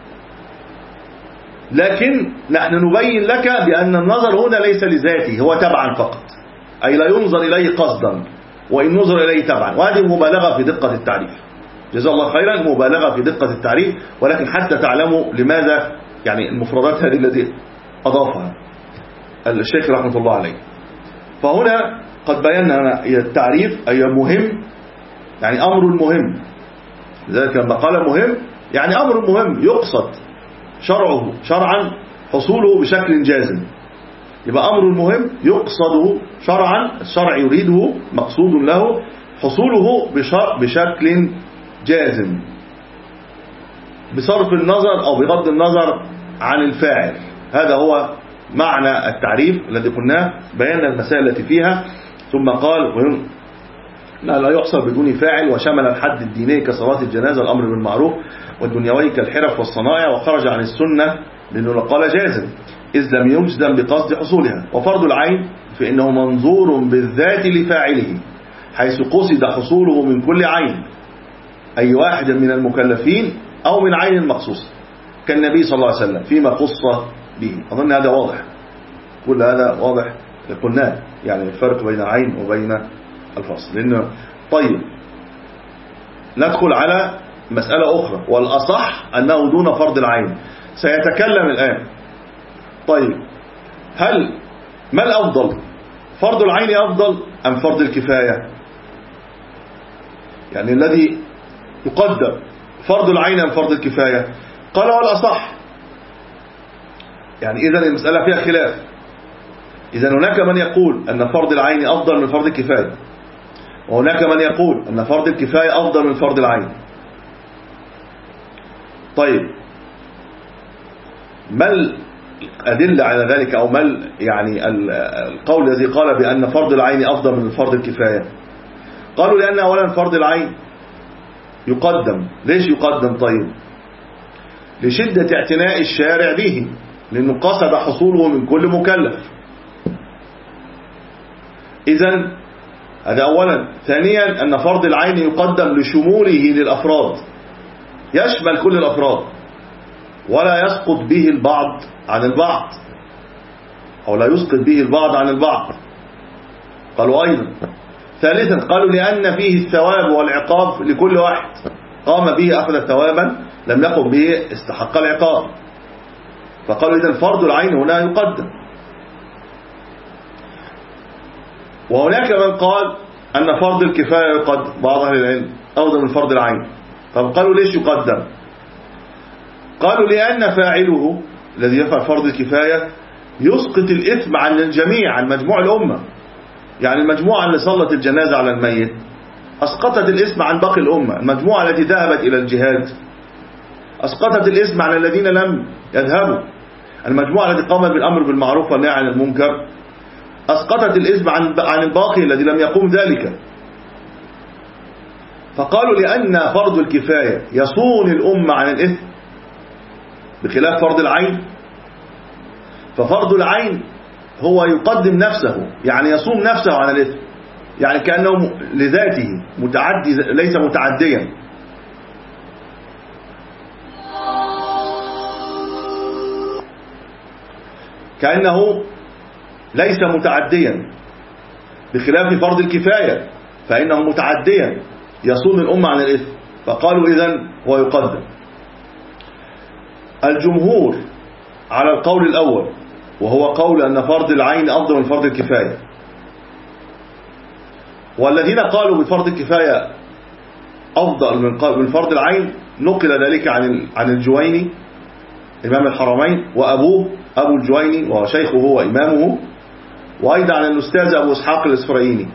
لكن نحن نبين لك بأن النظر هنا ليس لذاته، هو تبعا فقط، أي لا ينظر إليه قصدا وإن نظر إليه تبعا، وهذه مبالغة في دقة التعريف، جزا الله خيرا، مبالغة في دقة التعريف، ولكن حتى تعلموا لماذا يعني المفردات هذه التي أضافها الشيخ رحمة الله عليه. فهنا قد بينا التعريف أي مهم، يعني أمر مهم، لذلك لما قال مهم يعني أمر مهم يقصد شرعه شرعا حصوله بشكل جازم، يبقى أمر مهم يقصد شرعا، الشرع يريده مقصود له حصوله بشكل جازم بصرف النظر أو بغض النظر عن الفاعل. هذا هو معنى التعريف الذي قلناه، بينا المسائل التي فيها. ثم قال لا لا يحصل بدون فاعل، وشمل الحد الديني كصلاة الجنازة، الأمر بالمعروف، والدنيوي كالحرف والصنائع، وخرج عن السنة لأنه قال جازم إذ لم يجزم بقصد حصولها. وفرض العين فإنه منظور بالذات لفاعله، حيث قصد حصوله من كل عين، أي واحد من المكلفين أو من عين مخصوص، كالنبي صلى الله عليه وسلم فيما خص به. أظن هذا واضح، كل هذا واضح قلناه، يعني الفرق بين العين وبين الفصل. لأنه طيب ندخل على مسألة أخرى، والأصح أنه دون فرض العين. سيتكلم الآن. طيب هل ما الأفضل، فرض العين أفضل أم فرض الكفاية؟ يعني الذي يقدم فرض العين أم فرض الكفاية؟ قال والأصح. يعني إذن المسألة فيها خلاف. إذن هناك من يقول أن فرض العين أفضل من فرض الكفاية، وهناك من يقول أن فرض الكفاية أفضل من فرض العين. طيب ما الأدلة على ذلك، أو ما يعني القول الذي قال بأن فرض العين أفضل من فرض الكفاية؟ قالوا لأن أولا فرض العين يقدم. ليش يقدم؟ طيب لشدة اعتناء الشارع به، لأنه قصد حصوله من كل مكلف. إذن هذا أولا. ثانيا أن فرض العين يقدم لشموله للأفراد، يشمل كل الأفراد ولا يسقط به البعض عن البعض، أو لا يسقط به البعض عن البعض. قالوا أيضا. ثالثا قالوا لأن فيه الثواب والعقاب لكل واحد، قام به أخذ ثوابا، لم يقم به استحق العقاب. فقالوا إذن فرض العين هنا يقدم. وهناك من قال أن فرض الكفاية يقدم، بعض أهل العلم أفضل من فرض العين. طب قالوا ليش يقدم؟ قالوا لأن فاعله الذي يفعل فرض الكفاية يسقط الإثم عن الجميع، عن مجموع الأمة. يعني المجموعة اللي صلت الجنازة على الميت أسقطت الإثم عن باقي الأمة. المجموعة التي ذهبت إلى الجهاد أسقطت الإثم عن الذين لم يذهبوا. المجموعة التي قامت بالأمر بالمعروف والنهي عن المنكر أسقطت الإثم عن عن الباقي الذي لم يقوم ذلك. فقالوا لأن فرض الكفاية يصون الأمة عن الإثم بخلاف فرض العين، ففرض العين هو يقدم نفسه، يعني يصوم نفسه عن الإثم، يعني كأنه لذاته متعدي ليس متعديا. كأنه ليس متعديا بخلاف فرض الكفاية فإنه متعديا يصون الأمة عن الإثم. فقالوا إذن هو يقدم. الجمهور على القول الأول، وهو قول أن فرض العين أفضل من فرض الكفاية. والذين قالوا بفرض الكفاية أفضل من فرض العين نقل ذلك عن عن الجويني إمام الحرمين، وأبوه أبو الجويني وهو شيخه وإمامه، وأيضا عن الأستاذ أبو إسحاق الإسفرايني.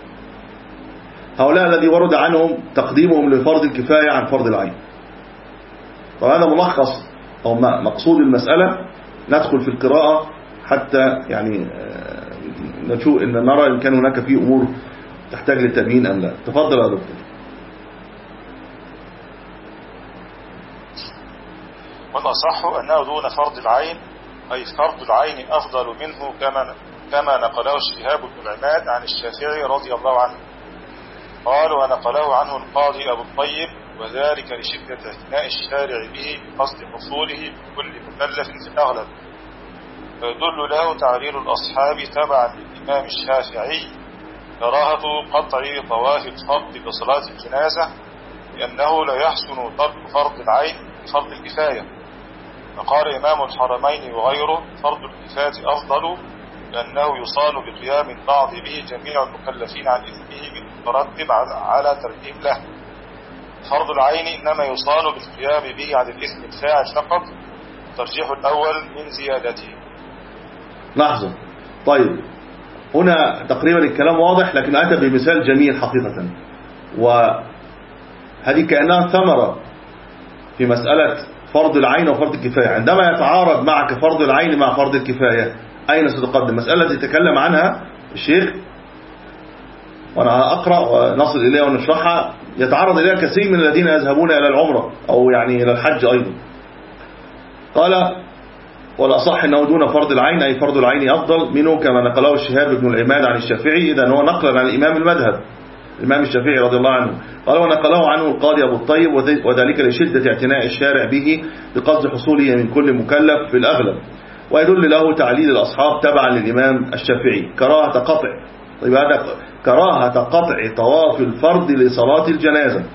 هؤلاء الذي ورد عنهم تقديمهم لفرض الكفاية عن فرض العين. طبعا هذا ملخص أو مقصود المسألة. ندخل في القراءة حتى يعني نشوف إن نرى إن كان هناك في أمور تحتاج للتبيين أم لا. تفضل يا دكتور. والأصح أنه دون فرض العين، أي فرض العين أفضل منه كما كما نقله شهاب بن العماد عن الشافعي رضي الله عنه. قال ونقله عنه القاضي أبو الطيب، وذلك لشدة اعتناء الشارع به بقصد حصوله بكل مكلف في الأغلب. فيدل له تعليل الأصحاب تبعا للإمام الشافعي كراهة قطع طواف الفرض بصلاة الجنازة، لأنه لا يحسن ترك فرض العين بفرض الكفاية. فقال إمام الحرمين وغيره فرض الكفاية أفضل، لأنه يصان بقيام البعض به جميع المكلفين عن إثمه المترتب على تركهم له. فرض العين إنما يصان بالقيام به عن الإثم الفاعل فقط، ترجيح الأول من زيادته. لحظة. طيب هنا تقريبا الكلام واضح، لكن أتى بمثال جميل حقيقة، وهذه كأنها ثمرة في مسألة فرض العين وفرض الكفاية. عندما يتعارض معك فرض العين مع فرض الكفاية أين ستقدم؟ مسألة يتكلم عنها الشيخ وأنا أقرأ ونصل إليها ونشرحها، يتعرض إليها كثير من الذين يذهبون إلى العمرة أو يعني إلى الحج أيضا. قال والأصح أنه دون فرض العين، أي فرض العين أفضل منه كما نقله الشهاب بن العماد عن الشافعي. إذن هو نقلا عن الإمام المذهب الإمام الشافعي رضي الله عنه. قال ونقله عنه القاضي أبو الطيب وذلك لشدة اعتناء الشارع به بقصد حصوله من كل مكلف في الأغلب، ويدل له تعليل الأصحاب تبعا للإمام الشافعي كراهة قطع. طيب هذا كراهة قطع طواف الفرض لصلاة الجنازة،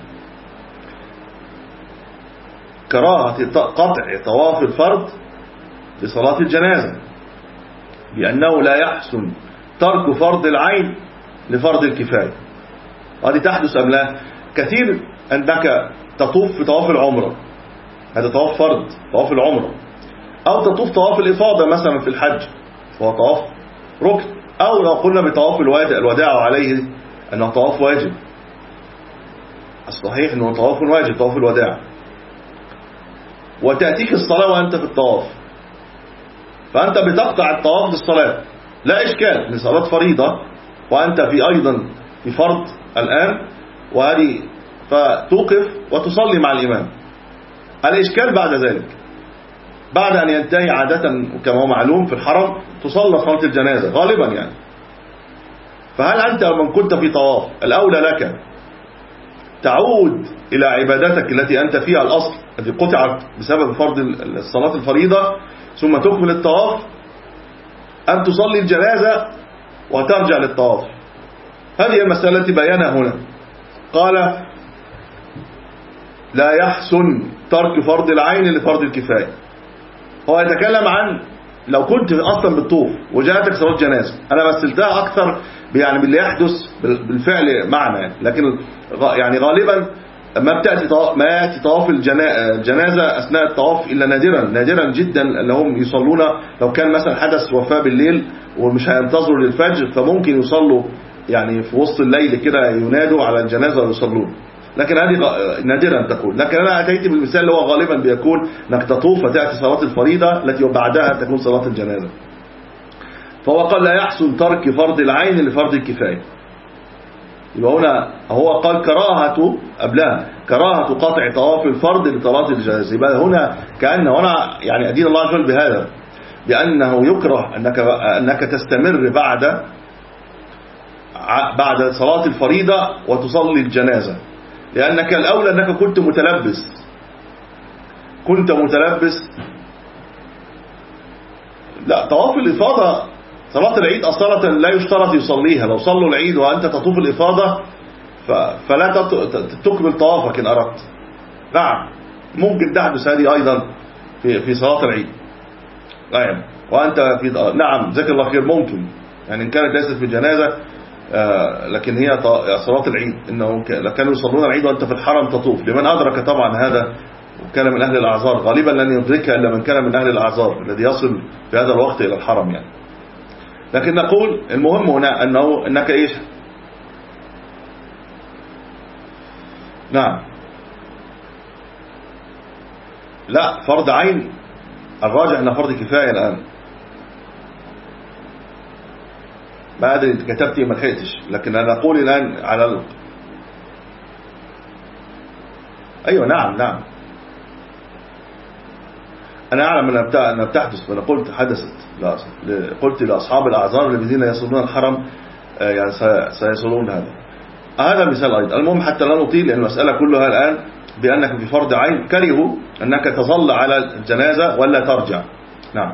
كراهة قطع طواف الفرض لصلاة الجنازة بأنه لا يحسن ترك فرض العين لفرض الكفاية. هذه تحدث أم لا؟ كثير أنك تطوف في طواف العمرة، هذا طواف فرض طواف العمرة، أو تطوف طواف الإفاضة مثلا في الحج وهو طواف ركن، أو لو قلنا بطواف الوداع عليه أنه طواف واجب، الصحيح أنه طواف واجب طواف الوداع، وتأتيك الصلاة وأنت في الطواف، فأنت بتقطع الطواف بالصلاة لا إشكال لصلاة فريضة وأنت في أيضا في فرض الآن، وهذه فتوقف وتصلي مع الإمام. الإشكال بعد ذلك بعد أن ينتهي عادة كما هو معلوم في الحرم تصلى صلاة الجنازة غالبا يعني. فهل أنت من كنت في طواف الأولى لك تعود إلى عبادتك التي أنت فيها الأصل التي قطعت بسبب فرض الصلاة الفريضة ثم تكمل الطواف، أم تصلي الجنازة وترجع للطواف؟ هذه المسألة التي بيانها هنا. قال لا يحسن ترك فرض العين لفرض الكفاية. هو يتكلم عن لو كنت أصلا بالطوف وجاءتك صلاة جنازة، أنا مثلتها أكثر يعني باللي يحدث بالفعل معنا، لكن يعني غالبا ما بتأتي طواف ما يأتي طواف الجنازة أثناء الطواف إلا نادرا نادرا جدا اللي هم يصلون. لو كان مثلا حدث وفاة بالليل ومش هينتظروا للفجر فممكن يصلوا يعني في وسط الليل كده ينادوا على الجنازة ويصلون، لكن هذه نادرا تكون. لكن أنا أتيت بالمثال اللي هو غالبا بيكون أنك تطوف فتأتي صلاة الفريضة التي بعدها تكون صلاة الجنازة. فهو قال لا يحسن ترك فرض العين لفرض الكفاية. يبقى هنا هو قال كراهة قبلها كراهة قطع طواف الفرض لصلاة الجنازة. يبقى هنا كأنه هنا يعني أدين الله عز وجل بهذا بأنه يكره أنك أنك تستمر بعد بعد صلاة الفريضة وتصلي الجنازة، لأنك الأولى أنك كنت متلبس كنت متلبس لا طواف الإفاضة صلاة العيد أصلا لا يشترط يصليها. لو صلوا العيد وأنت تطوف الإفاضة فلا تكمل طوافك إن أردت. نعم ممكن تحدث هذه أيضا في في صلاة العيد. نعم وأنت في نعم ذكر الله خير ممكن يعني إن كانت ليست في الجنازة آه لكن هي صلاة العيد إنه كانوا يصلون العيد وأنت في الحرم تطوف. لمن أدرك طبعا هذا وكان من أهل الأعذار، غالبا لن يدركها إلا من كان من أهل الأعذار الذي يصل في هذا الوقت إلى الحرم يعني. لكن نقول المهم هنا أنه أنك إيش نعم لا فرض عين الراجع أنه فرض كفاية الآن. بعد انت كتبتي ما لحقتش، لكن أنا أقول الآن على ال... أيوة نعم نعم أنا أعلم أنها بتحدث، وأنا قلت حدثت لا قلت لأصحاب الأعذار الذين يصلون الحرم يعني سيصلون هذا هذا مثال أيضا. المهم حتى لا نطيل لأن المسألة كلها الآن بأنك في فرض عين كرهوا أنك تظل على الجنازة ولا ترجع. نعم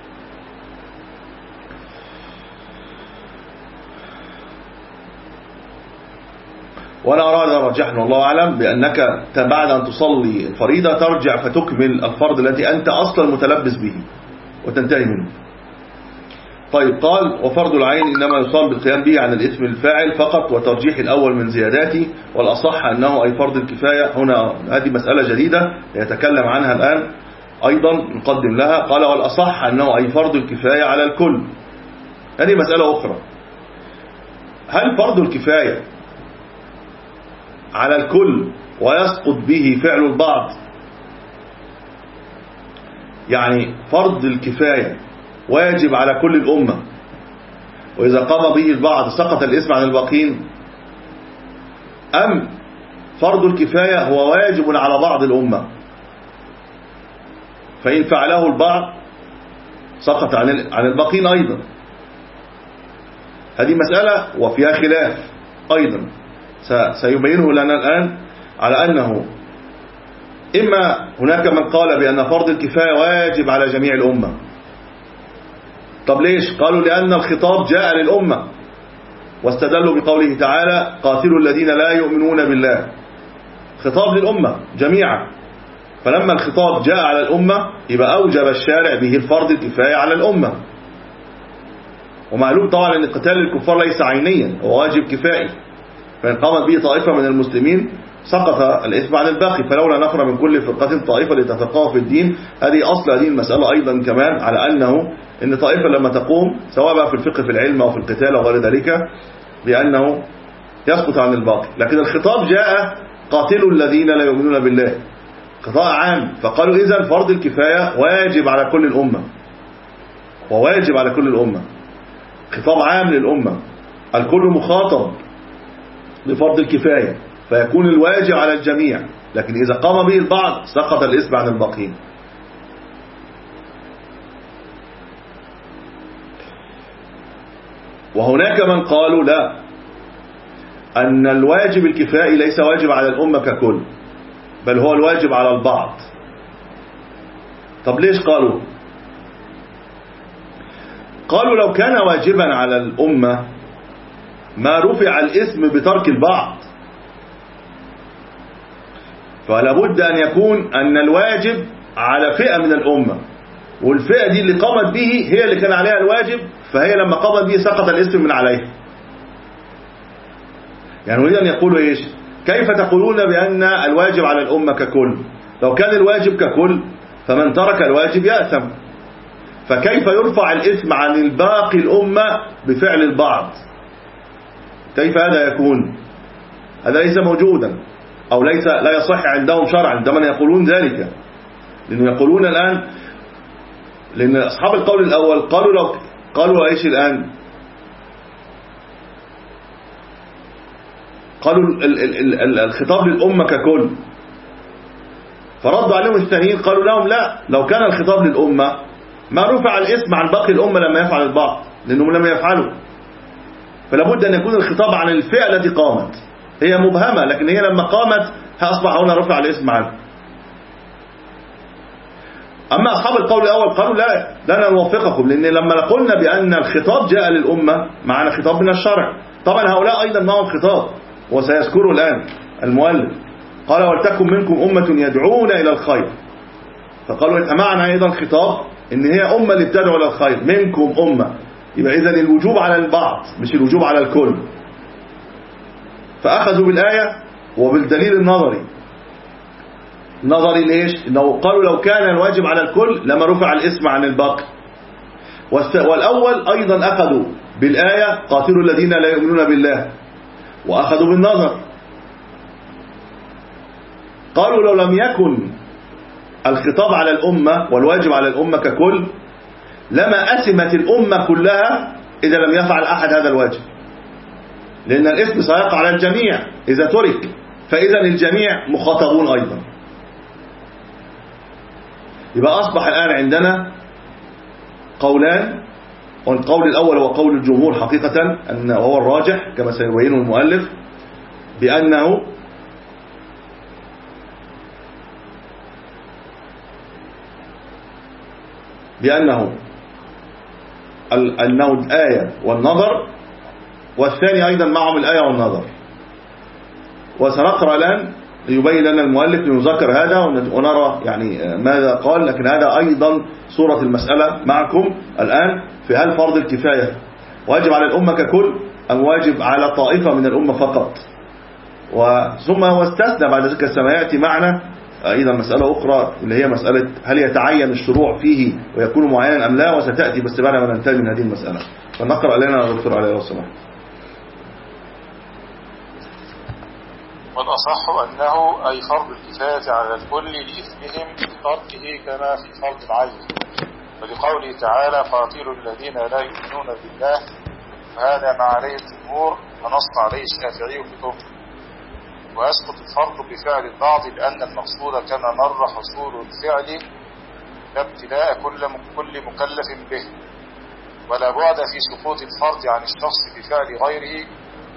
وأنا أراد رجحنا الله أعلم بأنك بعد أن تصلي الفريضة ترجع فتكمل الفرض التي أنت أصلا متلبس به وتنتهي منه. طيب قال وفرض العين إنما يصام بالقيام به عن الإثم الفاعل فقط وترجيح الأول من زياداته، والأصح أنه أي فرض الكفاية. هنا هذه مسألة جديدة يتكلم عنها الآن أيضا نقدم لها. قال والأصح أنه أي فرض الكفاية على الكل. هذه مسألة أخرى. هل فرض الكفاية على الكل ويسقط به فعل البعض؟ يعني فرض الكفاية واجب على كل الأمة وإذا قام به البعض سقط الإثم عن الباقين، أم فرض الكفاية هو واجب على بعض الأمة فإن فعله البعض سقط عن الباقين أيضا؟ هذه مسألة وفيها خلاف أيضا. سيبينه لنا الآن على أنه إما هناك من قال بأن فرض الكفاية واجب على جميع الأمة. طب ليش؟ قالوا لأن الخطاب جاء للأمة، واستدلوا بقوله تعالى قاتلوا الذين لا يؤمنون بالله، خطاب للأمة جميعا، فلما الخطاب جاء على الأمة يبقى أوجب الشارع به الفرض الكفاية على الأمة. ومعلوم طبعا أن قتال الكفار ليس عينيا، هو واجب كفائي، فإن قامت به طائفة من المسلمين سقط الإثم عن الباقي، فلولا نفر من كل فرقة طائفة لتفقهوا في الدين. هذه أصل هذه المسألة أيضا كمان، على أنه إن طائفة لما تقوم سواء بقى في الفقه في العلم أو في القتال أو غير ذلك بأنه يسقط عن الباقي. لكن الخطاب جاء قاتلوا الذين لا يؤمنون بالله، قضاء عام، فقالوا إذن فرض الكفاية واجب على كل الأمة، وواجب على كل الأمة، خطاب عام للأمة، الكل مخاطب بفرض الكفاية، فيكون الواجب على الجميع، لكن إذا قام به البعض سقط الإثم عن الباقين. وهناك من قالوا لا، أن الواجب الكفائي ليس واجب على الأمة ككل، بل هو الواجب على البعض. طب ليش قالوا؟ قالوا لو كان واجبا على الأمة ما رفع الإثم بترك البعض، فلا بد أن يكون أن الواجب على فئة من الأمة، والفئة دي اللي قامت به هي اللي كان عليها الواجب، فهي لما قامت به سقط الإثم من عليها. يعني يريد أن يقولوا إيش؟ كيف تقولون بأن الواجب على الأمة ككل؟ لو كان الواجب ككل فمن ترك الواجب يأثم، فكيف يرفع الإثم عن الباقي الأمة بفعل البعض؟ كيف هذا يكون؟ هذا ليس موجودا، أو ليس لا يصح عندهم شرعا عندما يقولون ذلك، لأنه يقولون الآن، لأن أصحاب القول الأول قالوا لو قالوا إيش الآن؟ قالوا الخطاب للأمة ككل، فردوا عليهم الثانيين قالوا لهم لا، لو كان الخطاب للأمة ما رفع الإثم عن باقي الأمة لما يفعل البعض، لأنهم لم يفعلوا، فلا بد أن يكون الخطاب عن الفئة التي قامت، هي مبهمة، لكن هي لما قامت أصبح هنا رفع الإثم عنه. أما أصحاب القول الأول قالوا لا، لا نوافقكم، لأن لما قلنا بأن الخطاب جاء للأمة معنا خطاب من الشرع، طبعا هؤلاء أيضا معهم خطاب وسيذكره الآن المؤلف، قال ولتكن منكم أمة يدعون إلى الخير، فقالوا معنا أيضا خطاب إن هي أمة اللي بتدعو إلى الخير، منكم أمة، يبقى إذن الوجوب على البعض مش الوجوب على الكل. فأخذوا بالآية وبالدليل النظري. نظري ليش؟ إنه قالوا لو كان الواجب على الكل لما رفع الإثم عن الباقي. والأول أيضا أخذوا بالآية قاتلوا الذين لا يؤمنون بالله، وأخذوا بالنظر، قالوا لو لم يكن الخطاب على الأمة والواجب على الأمة ككل لما أثمت الأمة كلها إذا لم يفعل أحد هذا الواجب، لأن الإثم سيقع على الجميع إذا ترك، فإذا الجميع مخاطبون أيضا. يبقى أصبح الآن عندنا قولان، والقول الأول هو قول الجمهور حقيقة أنه هو الراجح كما سيبينه المؤلف، بأنه بأنه أنه الآية والنظر، والثاني أيضا معهم الآية والنظر. وسنقرأ الآن ليبين لنا المؤلف لنذكر هذا ونرى يعني ماذا قال، لكن هذا أيضا صورة المسألة معكم الآن، في هل فرض الكفاية واجب على الأمة ككل أم واجب على طائفة من الأمة فقط. وثم هو استثنى بعد ذلك سيأتي معنا أيضا مسألة أخرى اللي هي مسألة هل يتعين الشروع فيه ويكون معينا أم لا، وستأتي بس بعد ما ننتهي من هذه المسألة. فنقرأ لنا دكتور عليه الصلاة. والأصح أنه أي فرض الكفاية على الكل لإثمهم بتركه كما في فرض العين، ولقوله تعالى قاتلوا الذين لا يؤمنون بالله، فهذا ما عليه الجمهور ونص عليه الشافعي في الأم. ويسقط الفرض بفعل البعض لأن المقصود كما مر حصول الفعل لابتلاء كل كل مكلف به، ولا بعد في سقوط الفرض عن الشخص بفعل غيره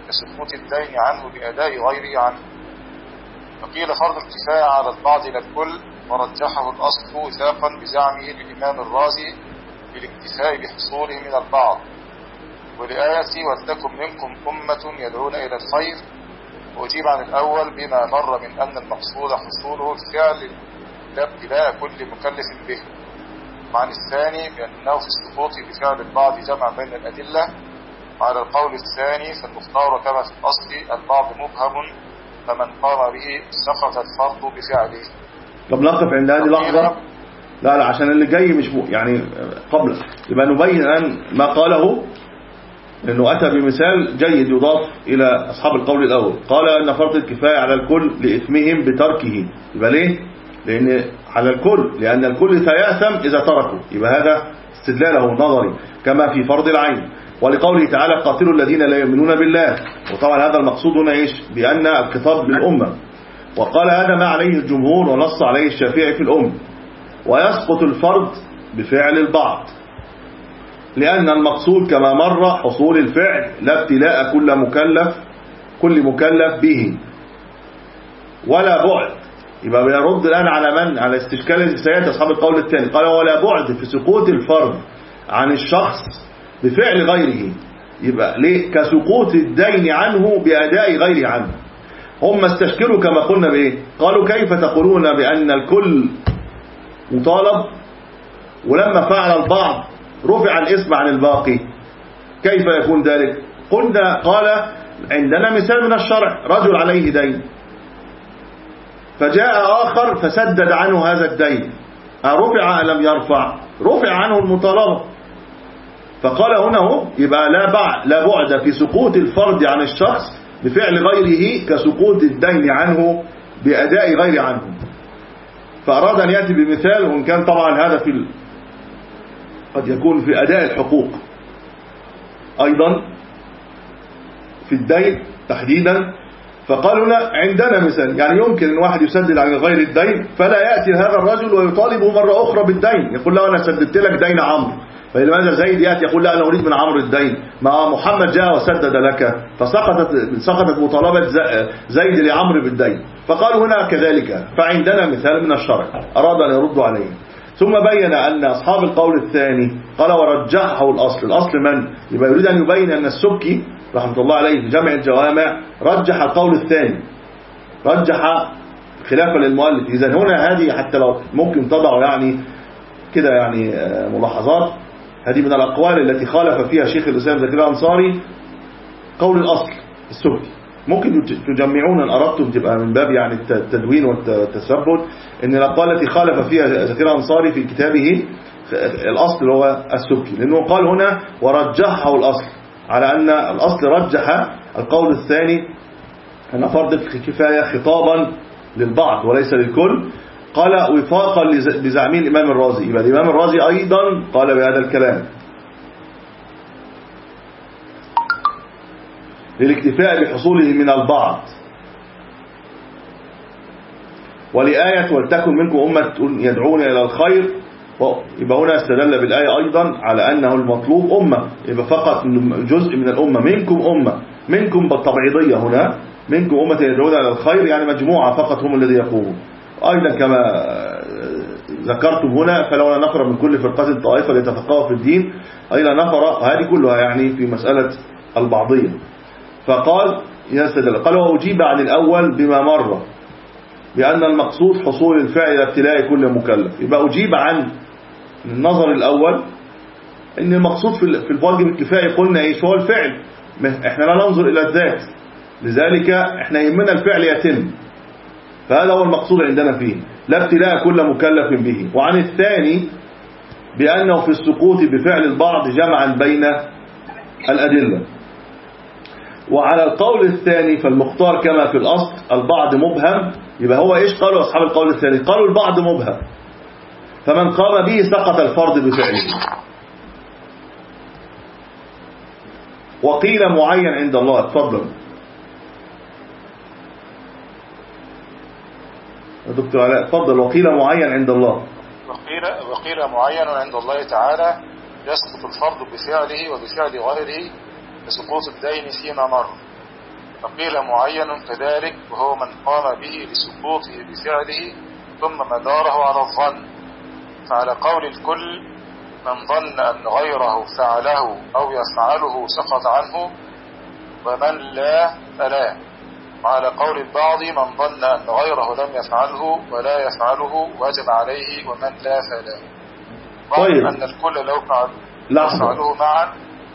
كسقوط الدين عنه بأداء غيره عنه. وقيل فرض الكفاية على البعض لا الكل، ورجحه الأصل وثاقا بزعمه للإمام الرازي بالاكتفاء بحصوله من البعض، ولآية ولتكن منكم أمة يدعون إلى الخير. وأجيب عن الأول بما مر من أن المقصود حصوله الفعل لا ابتلاء كل مكلف به، وعن الثاني بأنه في السقوط بفعل البعض جمع بين الأدلة. وعلى القول الثاني فالمختار كما في الأصل البعض مبهم، فمن قام به سقط الفرض بفعله. طب نقف عند هذه لحظة. لا لا عشان اللي جاي مش م... يعني قبل يبقى نبين أن ما قاله، لأنه أتى بمثال جيد يضاف إلى أصحاب القول الأول. قال أن فرض الكفاية على الكل لإثمهم بتركه. يبقى ليه؟ لأن على الكل، لأن الكل سيأثم إذا تركوا. يبقى هذا استدلاله نظري كما في فرض العين. ولقوله تعالى قاتلوا الذين لا يؤمنون بالله، وطبعا هذا المقصود هنا إيش؟ بأن الخطاب للأمة. وقال هذا ما عليه الجمهور ونص عليه الشافعي في الأم. ويسقط الفرض بفعل البعض، لأن المقصود كما مر حصول الفعل لا ابتلاء كل مكلف كل مكلف به ولا بعد. يبقى بيرد الآن على من؟ على استشكال السيئات أصحاب القول الثاني. قال ولا بعد في سقوط الفرض عن الشخص بفعل غيره. يبقى ليه؟ كسقوط الدين عنه بأداء غيره عنه. هم استشكلوا كما قلنا بإيه؟ قالوا كيف تقولون بأن الكل مطالب ولما فعل البعض رفع الاسم عن الباقي؟ كيف يكون ذلك؟ قلنا قال عندنا مثال من الشرع، رجل عليه دين فجاء آخر فسدد عنه هذا الدين، أرفع أم لم يرفع؟ رفع عنه المطالبة. فقال هنا هو يبقى لا بعد لا بعد في سقوط الفرض عن الشخص بفعل غيره كسقوط الدين عنه بأداء غير عنه. فأراد أن يأتي بمثال، وإن كان طبعا هذا في ال... قد يكون في أداء الحقوق أيضا في الدين تحديدا. فقالوا لا عندنا مثال، يعني يمكن أن واحد يسدد عن غير الدين فلا يأتي هذا الرجل ويطالبه مرة أخرى بالدين، يقول له أنا سددت لك دين عمرو، فلماذا زيد يأتي يقول لا أنا أريد من عمرو الدين؟ ما محمد جاء وسدد لك، فسقطت سقطت مطالبة زيد لعمرو بالدين. فقالوا هنا كذلك، فعندنا مثال من الشرع. أراد أن يرد عليه، ثم بين أن أصحاب القول الثاني قال ورجحه الأصل. الأصل من؟ يبقى يريد أن يبين أن السبكي رحمة الله عليه في جامع الجوامع رجح القول الثاني، رجح خلافا للمؤلف. إذن هنا هذه حتى لو ممكن تضع يعني كده يعني ملاحظات، هذه من الأقوال التي خالف فيها شيخ الإسلام زكريا الأنصاري قول الأصل السبكي. ممكن تجمعون أن أردتم تبقى من باب يعني التدوين والتثبت، إن الأقوال التي خالف فيها زكريا الأنصاري في كتابه الأصل هو السبكي، لأنه قال هنا ورجحه الأصل، على أن الأصل رجح القول الثاني أن فرض الكفاية خطابا للبعض وليس للكل. قال وفاقا بزعمين الإمام الرازي. يبقى الإمام الرازي أيضا قال بهذا الكلام للاكتفاء بحصوله من البعض، ولآية ولتكن منكم أمة يدعون إلى الخير. يبقى هنا استدل بالآية أيضا على أنه المطلوب أمة، يبقى فقط جزء من الأمة. منكم أمة، منكم بالطبعيضية هنا، منكم أمة يدعون إلى الخير يعني مجموعة فقط هم الذي يقومون. أيضا كما ذكرتم هنا فلولا نفر من كل فرقة طائفة ليتفقهوا في الدين، أيضا نفر، وهذه كلها يعني في مسألة البعضية. فقال يستدل قال وأجيب عن الأول بما مر بأن المقصود حصول الفعل ابتلاء كل مكلف. يبقى أجيب عن النظر الأول إن المقصود في الواجب الكفائي قلنا إيش هو الفعل، إحنا لا ننظر إلى الذات، لذلك إحنا يهمنا الفعل يتم، فهذا هو المقصود عندنا فيه لا ابتلاء كل مكلف به. وعن الثاني بأنه في السقوط بفعل البعض جمعا بين الأدلة. وعلى القول الثاني فالمختار كما في الأصل البعض مبهم. يبقى هو إيش قالوا أصحاب القول الثاني؟ قالوا البعض مبهم، فمن قام به سقط الفرض بفعله. وقيل معين عند الله. اتفضل دكتور علاء، اتفضل. وقيل معين عند الله. وقيل, وقيل معين عند الله تعالى يسقط الفرض بفعله وبفعل غيره كسقوط الدين فيما مر. فقيل معين كذلك وهو من قام به لسقوطه بفعله ثم مداره على الظن. فعلى قول الكل من ظن أن غيره فعله أو يفعله سقط عنه، ومن لا فلا. وعلى قول البعض من ظن أن غيره لم يفعله ولا يفعله وجب عليه، ومن لا فلا. طيب أن الكل لو فعل لحظة. فعله معا.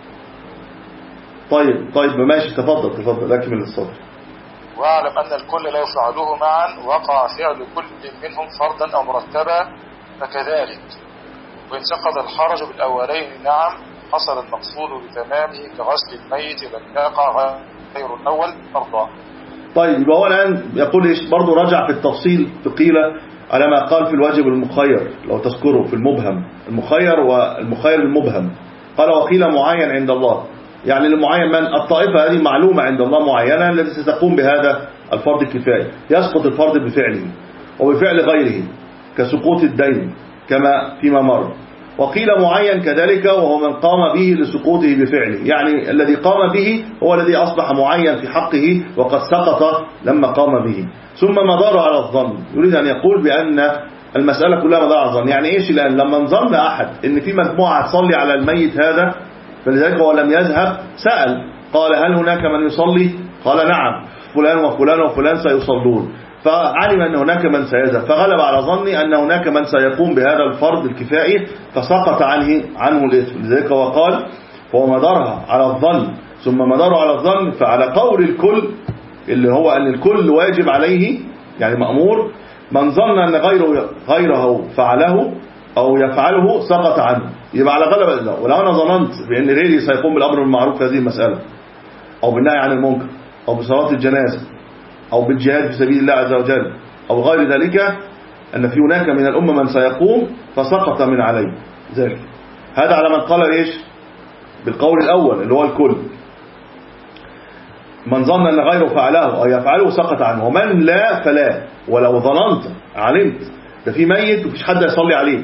طيب طيب ماشي، تفضل تفضل أكمل الصدر. واعلم أن الكل لو فعلوه معا وقع فعل كل منهم فردا أو مرتبا فكذلك، وإن سقط الحرج بالأولين نعم حصل المقصود بتمامه كغسل الميت لم يقع غير الأول فرضا. طيب يبقى هو الآن يقول إيش؟ برضه رجع في التفصيل فقيل على ما قال في الواجب المخير، لو تذكره في المبهم المخير والمخير المبهم، قال وقيل معين عند الله، يعني المعين من الطائفة هذه معلومة عند الله معينة التي ستقوم بهذا الفرض الكفاية، يسقط الفرض بفعله وبفعل غيره كسقوط الدين كما فيما مر. وقيل معين كذلك وهو من قام به لسقوطه بفعله، يعني الذي قام به هو الذي أصبح معين في حقه وقد سقط لما قام به. ثم مدار على الظن، يريد أن يقول بأن المسألة كلها مدار على الظن. يعني إيش؟ الآن لما نظن أحد إن في مجموعة تصلي على الميت هذا، فلذلك هو لم يذهب، سأل قال هل هناك من يصلي؟ قال نعم فلان وفلان وفلان سيصلون، فعلم أن هناك من سيذهب، فغلب على ظني أن هناك من سيقوم بهذا الفرض الكفائي فسقط عنه عنه الإثم. لذلك هو قال فهو مدارها على الظن ثم مداره على الظن. فعلى قول الكل اللي هو أن الكل واجب عليه يعني مأمور، من ظن أن غيره غيره فعله أو يفعله سقط عنه، يبقى على غلبة الله. ولو أنا ظننت بأن غيري سيقوم بالأمر بالمعروف في هذه المسألة أو بالنهي عن المنكر أو بصلاة الجنازة أو بالجهاد في سبيل الله عز وجل أو غير ذلك، أن في هناك من الأمة من سيقوم فسقط من عليه ذلك. هذا على من قال إيش؟ بالقول الأول اللي هو الكل، من ظن أن غيره فعله أو يفعله سقط عنه. ومن لا فلا. ولو ظننت علمت ده في ميت وفيش حد يصلي عليه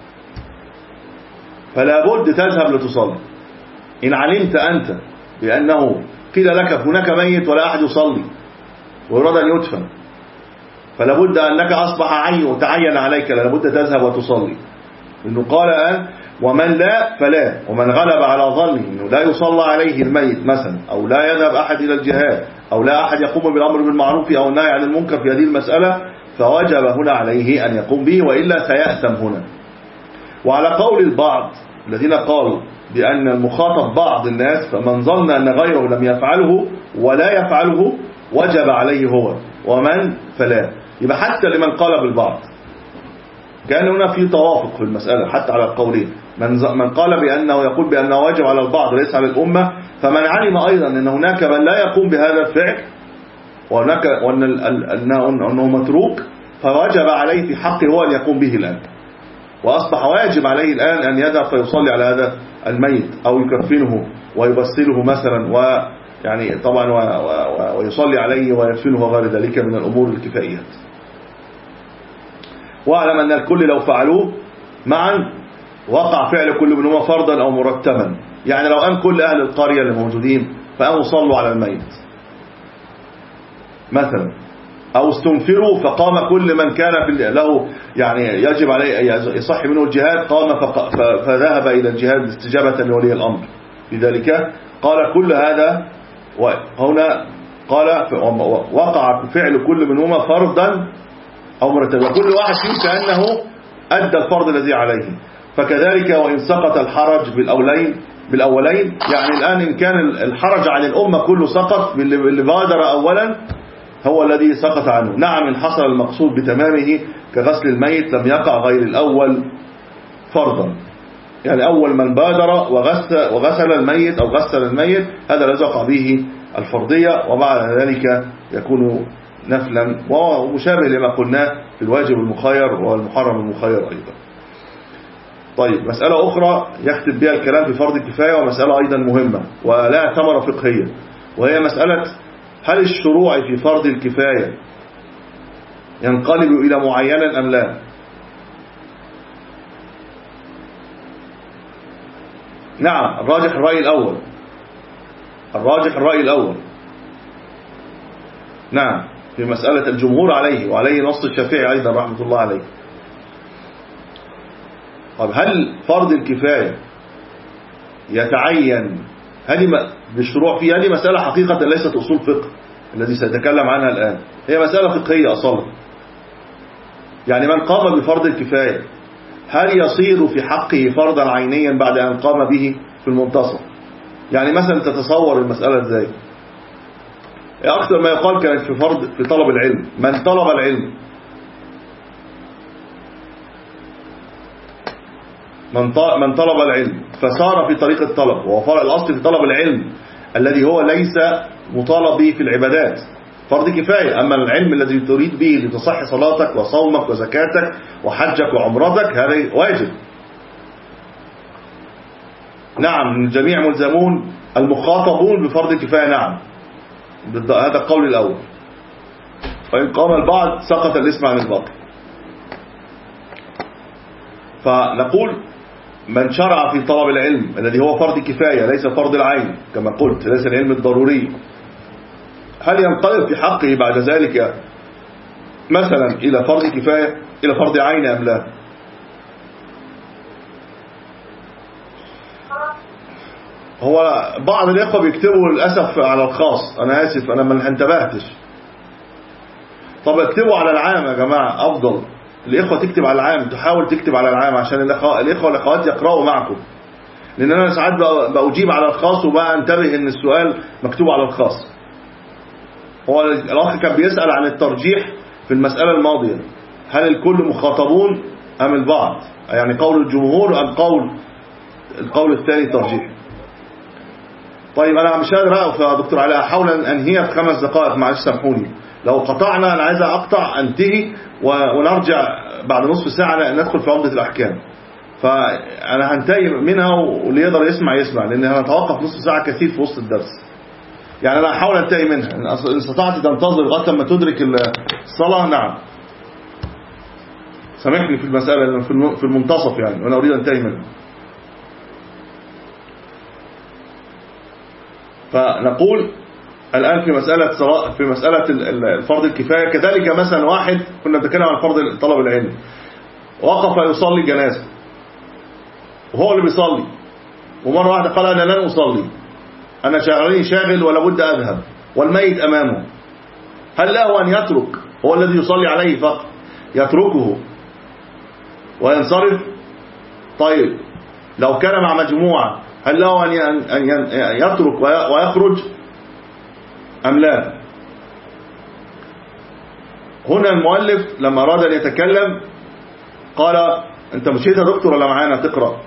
فلا بد تذهب لتصلي. إن علمت أنت بأنه قيل لك هناك ميت ولا أحد يصلي ويراد أن يدفن، فلا بد أنك أصبح عين وتعين عليك، لا بد تذهب وتصلي. إنه قال الآن ومن لا فلا. ومن غلب على ظنه إنه لا يصلى عليه الميت مثلا، أو لا يذهب أحد إلى الجهاد، أو لا أحد يقوم بالأمر بالمعروف أو النهي عن المنكر في هذه المسألة، فوجب هنا عليه أن يقوم به وإلا سيأثم هنا. وعلى قول البعض الذين قالوا بأن المخاطب بعض الناس، فمن ظن أن غيره لم يفعله ولا يفعله وجب عليه هو، ومن فلا. يبقى حتى لمن قال بالبعض كان هنا في توافق في المسألة حتى على القولين. من من قال بأنه يقول بأنه واجب على البعض وليس على الأمة، فمن علم أيضا أن هناك من لا يقوم بهذا الفعل وهناك وأن أنه متروك، فوجب عليه في حقه هو أن يقوم به الآن، وأصبح واجب عليه الآن أن يذهب فيصلي على هذا الميت أو يكفنه ويبسله مثلا، ويعني طبعا ويصلي عليه ويدفنه وغير ذلك من الأمور الكفائيات. واعلم أن الكل لو فعلوه معا وقع فعل كل منهما فرضا أو مرتبا. يعني لو أن كل أهل القرية اللي موجودين فقاموا صلوا على الميت مثلا، أو استنفروا فقام كل من كان في له يعني يجب عليه يصح منه الجهاد قام فذهب إلى الجهاد استجابة لولي الأمر. لذلك قال كل هذا، وهنا قال وقع فعل كل منهما فرضا أو مرتبا، كل واحد فيه كأنه أدى الفرض الذي عليه. فكذلك وإن سقط الحرج بالأولين بالأولين يعني الآن إن كان الحرج عن الأمة كله سقط، باللي بادر أولا هو الذي سقط عنه. نعم إن حصل المقصود بتمامه كغسل الميت لم يقع غير الأول فرضا، يعني أول من بادر وغسل, وغسل الميت أو غسل الميت هذا الذي وقع به الفرضية، وبعد ذلك يكون نفلا، ومشابه لما قلناه في الواجب المخير والمحرم المخير أيضا. طيب مسألة أخرى يختم بها الكلام في فرض الكفاية، ومسألة أيضا مهمة ولا ثمرة فقهية، وهي مسألة هل الشروع في فرض الكفاية ينقلب إلى معينا أم لا؟ نعم الراجح الرأي الأول، الراجح الرأي الأول نعم، في مسألة الجمهور عليه، وعليه نص الشافعي أيضا رحمة الله عليه. طب هل فرض الكفاية يتعين؟ هذه بالشروع فيه، هذه مسألة حقيقة ليست أصول فقه الذي سأتكلم عنها الآن، هي مسألة فقهية أصلا. يعني من قام بفرض الكفاية هل يصير في حقه فرضا عينيا بعد أن قام به في المنتصف؟ يعني مثلا تتصور المسألة ازاي؟ أكثر ما يقال كانت في فرض في طلب العلم. من طلب العلم من طلب العلم فسار في طريق الطلب، وهو الأصل في طلب العلم الذي هو ليس مطالب به في العبادات، فرض كفاية. أما العلم الذي تريد به لتصح صلاتك وصومك وزكاتك وحجك وعمرتك هذا واجب. نعم، الجميع ملزمون، المخاطبون بفرض الكفاية، نعم، هذا القول الأول. فإن قام البعض سقط الاسم عن الباقي. فنقول من شرع في طلب العلم الذي هو فرض كفاية ليس فرض العين كما قلت، ليس العلم الضروري، هل ينقلب في حقه بعد ذلك مثلا إلى فرض كفاية إلى فرض عين أم لا؟ هو بعض الإخوة بيكتبوا للأسف على الخاص، أنا آسف أنا ما انتبهتش. طب اكتبوا على العام يا جماعة أفضل، الإخوة تكتب على العام، تحاول تكتب على العام عشان الإخوة والأخوات يقرأوا معكم، لأن أنا ساعات بأجيب على الخاص وبقى انتبه إن السؤال مكتوب على الخاص. هو الأخ كان بيسأل عن الترجيح في المسألة الماضية، هل الكل مخاطبون أم البعض؟ يعني قول الجمهور أم قول القول الثاني ترجيح. طيب أنا مش قادر أقف يا دكتور علاء، أحاول أن أنهيها في خمس دقائق، معلش سامحوني لو قطعنا، أنا عايز أقطع أنتهي ونرجع بعد نصف ساعة ندخل في عمدة الأحكام. فأنا هنتهي منها واللي يقدر يسمع يسمع، لأن هنتوقف نصف ساعة كثير في وسط الدرس. يعني أنا أحاول أنتهي منها، إن استطعت تنتظر لغاية ما تدرك الصلاة نعم سامحني في المسألة في المنتصف يعني، وأنا أريد أن أنتهي منها. فنقول الآن في مسألة في مسألة الفرض الكفاية كذلك. مثلا واحد كنا بنتكلم عن فرض طلب العلم، وقف يصلي جنازة وهو اللي بيصلي، ومرة واحدة قال أنا لن أصلي، أنا شاغلني شاغل ولا بد أذهب، والميت أمامه، هل له أن يترك هو الذي يصلي عليه فقط يتركه وينصرف؟ طيب لو كان مع مجموعة هل له أن يترك ويخرج أم لا؟ هنا المؤلف لما أراد أن يتكلم قال أنت مشيت يا دكتور ولا معانا تقرأ؟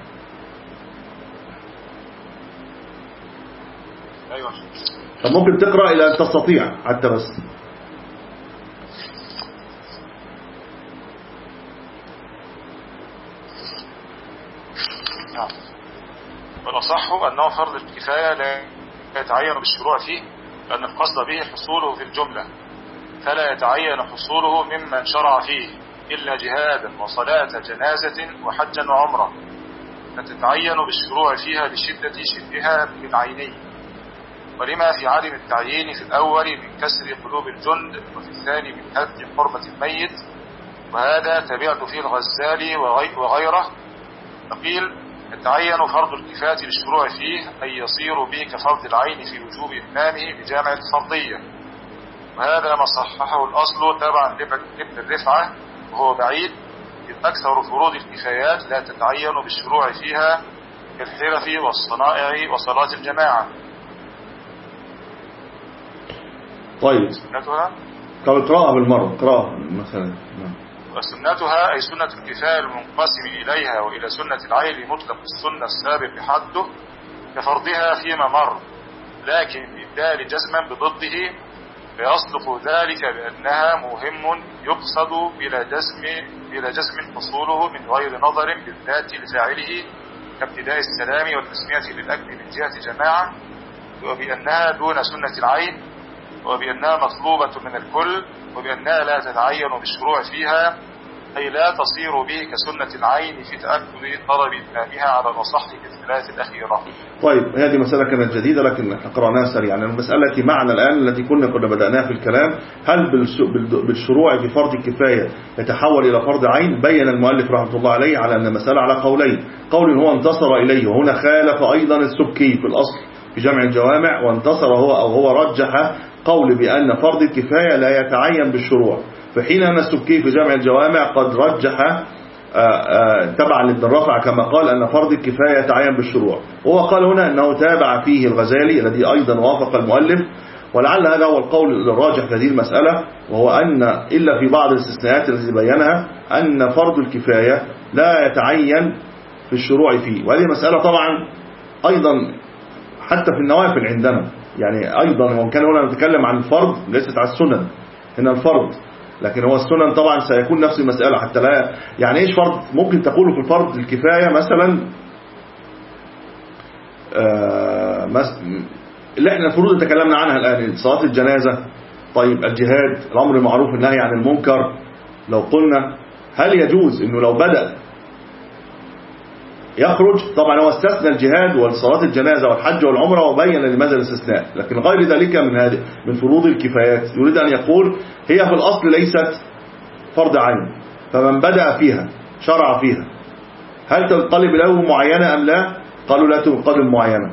أيوة. طب ممكن تقرأ إلى أن تستطيع حتى بس. نعم. والأصح أنه فرض الكفاية لا يتعين بالشروع فيه، لأن القصد به حصوله في الجملة، فلا يتعين حصوله ممن شرع فيه إلا جهادا وصلاة جنازة وحجا وعمرة، فتتعين بالشروع فيها لشدة شبهها بالعيني، ولما في عدم التعيين في الأول من كسر قلوب الجند، وفي الثاني من هدم حرمة الميت، وهذا تبعت فيه الغزالي وغيره. فقيل يتعين فرض الكفاية للشروع فيه أن يصير به كفرض العين في وجوب إتمامه بجامع الفرضية، وهذا ما صححه الأصل تبعا لابن الرفعة، وهو بعيد، إذ أكثر فروض الكفايات لا تتعين بالشروع فيها كالحرف والصنائع وصلاة الجماعة. طيب سنتها طب اقرأها بالمرة، اقرأها مثلا. وسنتها أي سنة الكفاية المنقسم إليها وإلى سنة العين مطلق السنة السابق حده كفرضها فيما مر، لكن بالدال جزما بضده، فيصدق ذلك بأنها مهم يقصد بلا جزم بلا جزم حصوله من غير نظر بالذات لفاعله كابتداء السلام والتسمية للأكل من جهة جماعة، وبأنها دون سنة العين، وبأنها مطلوبة من الكل، وبأنها لا تتعين بالشروع فيها أي لا تصير به كسنة العين في تأكد طلب إتمامها على الأصح في الثلاث الأخيرة. طيب هذه مسألة كانت جديدة لكن قرأناها سريعا. المسألة التي معنا الآن التي كنا كنا بدأناها في الكلام، هل بالشروع في فرض الكفاية يتحول إلى فرض عين؟ بين المؤلف رحمه الله عليه على أن المسألة على قولين، قول هو انتصر إليه، وهنا خالف أيضا السبكي في الأصل في جمع الجوامع، وانتصر هو أو هو رجح قول بأن فرض الكفاية لا يتعين بالشروع، في حين أن السبكي في جمع الجوامع قد رجح تبعا لابن الرافع كما قال أن فرض الكفاية يتعين بالشروع. هو قال هنا أنه تابع فيه الغزالي الذي أيضا وافق المؤلف، ولعل هذا هو القول الراجح في هذه المسألة، وهو أن إلا في بعض الاستثناءات التي بينها أن فرض الكفاية لا يتعين في الشروع فيه. وهذه مسألة طبعا أيضا حتى في النوافل عندنا، يعني أيضا وإن كان هنا نتكلم عن الفرض ليست على السنن، هنا الفرض، لكن هو السنن طبعا سيكون نفس المسألة حتى لا. يعني ايش فرض؟ ممكن تقوله في الفرض الكفاية مثلا آه مس... اللي احنا الفروض اللي تكلمنا عنها الآن، صلاة الجنازة، طيب الجهاد، الأمر المعروف والنهي عن المنكر، لو قلنا هل يجوز انه لو بدأ يخرج، طبعا هو استثنى الجهاد والصلاة الجنازة والحج والعمرة وبين لماذا الاستثناء، لكن غير ذلك من هذه من فروض الكفايات يريد أن يقول هي في الأصل ليست فرض عين، فمن بدأ فيها شرع فيها هل تنقلب له معينة أم لا؟ قالوا لا تنقلب معينة.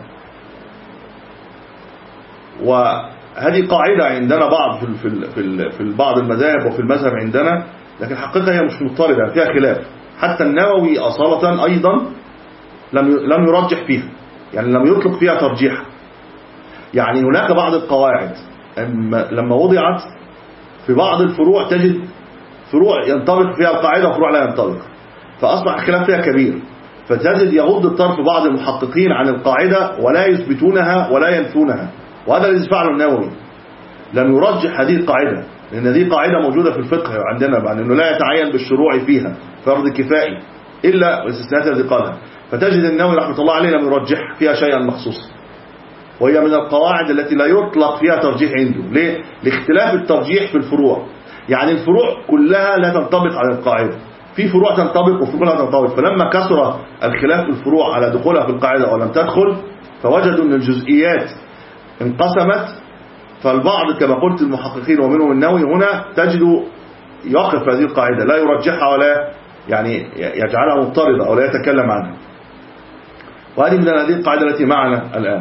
وهذه قاعدة عندنا بعض في في في في بعض المذاهب وفي المذهب عندنا، لكن حقيقة هي مش مضطردة، فيها خلاف. حتى النووي أصالة أيضا لم لم يرجح فيها، يعني لم يطلق فيها ترجيح. يعني هناك بعض القواعد لما وضعت في بعض الفروع تجد فروع ينطبق فيها القاعدة وفروع لا ينطبق، فأصبح الخلاف فيها كبير، فتجد يغض الطرف بعض المحققين عن القاعدة ولا يثبتونها ولا ينفونها، وهذا الذي فعله النووي، لم يرجح هذه القاعدة، لأن هذه قاعدة موجودة في الفقه عندنا بعد أنه لا يتعين بالشروع فيها فرض كفائي إلا الاستثناءات التي قالها، فتجد النووي رحمة الله عليه لم يرجح فيها شيئا مخصوصا، وهي من القواعد التي لا يطلق فيها ترجيح عنده. ليه؟ لاختلاف الترجيح في الفروع، يعني الفروع كلها لا تنطبق على القاعدة، في فروع تنطبق وفروع لا تنطبق، فلما كثر الخلاف في الفروع على دخولها في القاعدة ولم تدخل، فوجدوا أن الجزئيات انقسمت، فالبعض كما قلت المحققين ومنهم النووي هنا تجد يقف هذه القاعدة لا يرجحها ولا يعني يجعلها مضطردة أو لا يتكلم عنها، وهذه من هذه القاعدة التي معنا الآن.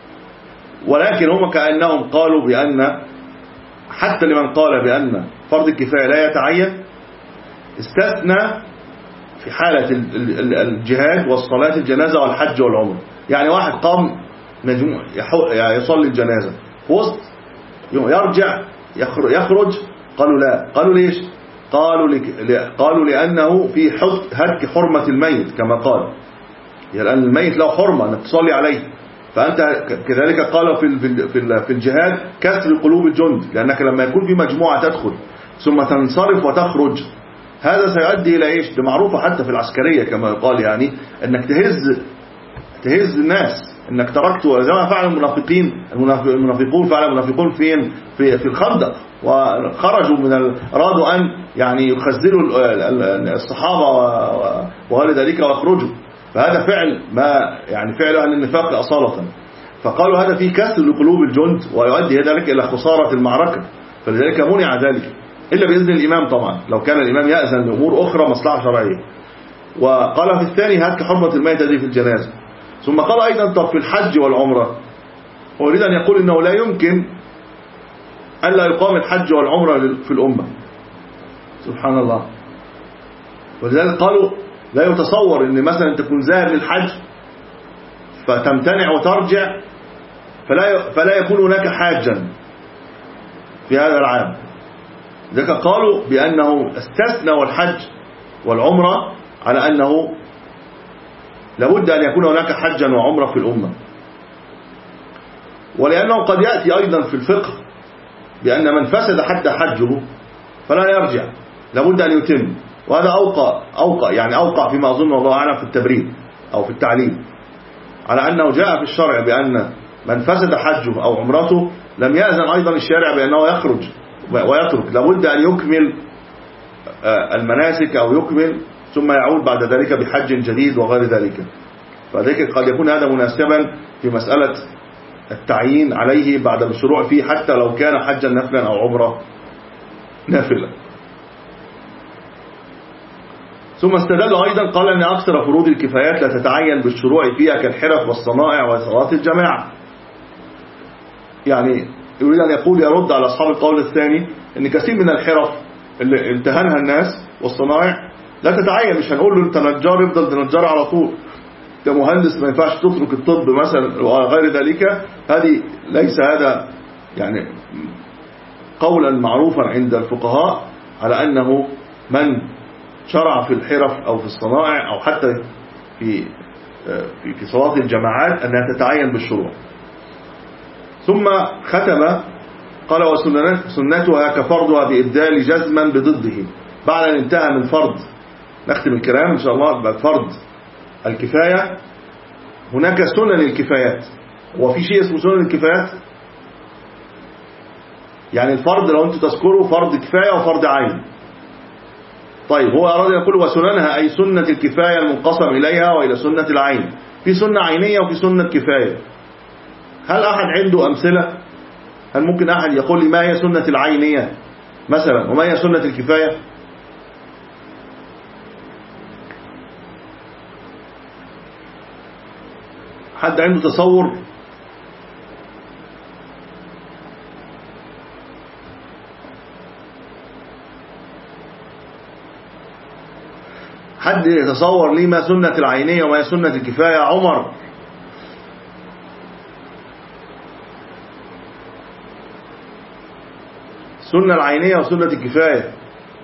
ولكن هم كأنهم قالوا بأن حتى لمن قال بأن فرض الكفاية لا يتعين استثنى في حالة الجهاد والصلاة الجنازة والحج والعمر. يعني واحد قام يصلي الجنازة في وسط يرجع يخرج، قالوا لا، قالوا ليش؟ قالوا قالوا لأنه في هتك حرمة الميت كما قال، يعني لأن الميت له حرمة أنك تصلي عليه، فأنت كذلك قالوا في في في الجهاد كسر قلوب الجند، لأنك لما يكون في مجموعة تدخل ثم تنصرف وتخرج هذا سيؤدي إلى إيش؟ ده معروفة حتى في العسكرية كما يقال، يعني أنك تهز تهز الناس، انك تركته زي ما فعل المنافقين، المنافقون فعل المنافقون فين في في الخندق، وخرجوا من ارادوا ان يعني يخذلوا الصحابه وغير ذلك ويخرجوا، فهذا فعل ما يعني فعل اهل النفاق اصاله، فقالوا هذا فيه كسر لقلوب الجند ويؤدي ذلك الى خساره المعركه، فلذلك منع ذلك الا باذن الامام طبعا، لو كان الامام ياذن لامور اخرى مصلحه شرعيه. وقال في الثاني هتك حرمه الميت هذه في الجنازه. ثم قال أيضا طب في الحج والعمرة، ويريد أن يقول إنه لا يمكن ألا يقام الحج والعمرة في الأمة، سبحان الله. ولذلك قالوا لا يتصور أن مثلا تكون ذاهب للحج فتمتنع وترجع فلا فلا يكون هناك حاجا في هذا العام. ذلك قالوا بأنه استثنى الحج والعمرة على أنه لابد أن يكون هناك حجا وعمرة في الأمة، ولأنه قد يأتي أيضا في الفقه بأن من فسد حتى حجه فلا يرجع، لابد أن يتم، وهذا أوقع أوقع يعني أوقع فيما أظن والله أعلم في التبريد أو في التعليم، على أنه جاء في الشرع بأن من فسد حجه أو عمرته لم يأذن أيضا الشارع بأنه يخرج ويترك، لابد أن يكمل المناسك أو يكمل ثم يعود بعد ذلك بحج جديد وغير ذلك. فذلك قد يكون هذا مناسبا في مسألة التعيين عليه بعد الشروع فيه حتى لو كان حجا نفلا أو عمره نافلا. ثم استدل أيضا قال أن أكثر فروض الكفايات لا تتعين بالشروع فيها كالحرف والصنائع وصلاة الجماعة. يعني يريد أن يقول يرد على أصحاب القول الثاني أن كثير من الحرف اللي امتهنها الناس والصنائع لا تتعين. مش هنقول له أنت نجار يفضل نجار على طول، أنت مهندس ما ينفعش تترك الطب مثلا وغير ذلك. هذه ليس هذا يعني قولا معروفا عند الفقهاء على أنه من شرع في الحرف أو في الصنائع أو حتى في في صلاة الجماعات أنها تتعين بالشروع. ثم ختم قال وسنتها كفرضها بإبدال جزما بضده. بعد أن انتهى من فرض، نختم الكلام إن شاء الله بفرض الكفاية، هناك سنن الكفايات. وفي شيء اسمه سنن الكفايات، يعني الفرض لو أنتم تذكروا فرض كفاية وفرض عين. طيب هو أراد أن يقول وسننها أي سنة الكفاية المنقسم إليها وإلى سنة العين. في سنة عينية وفي سنة كفاية. هل أحد عنده أمثلة؟ هل ممكن أحد يقول لي ما هي سنة العينية مثلا وما هي سنة الكفاية؟ حد عنده تصور؟ حد يتصور لي ما سنة العينية وما هي سنة الكفاية؟ عمر. سنة العينية وسنة الكفاية.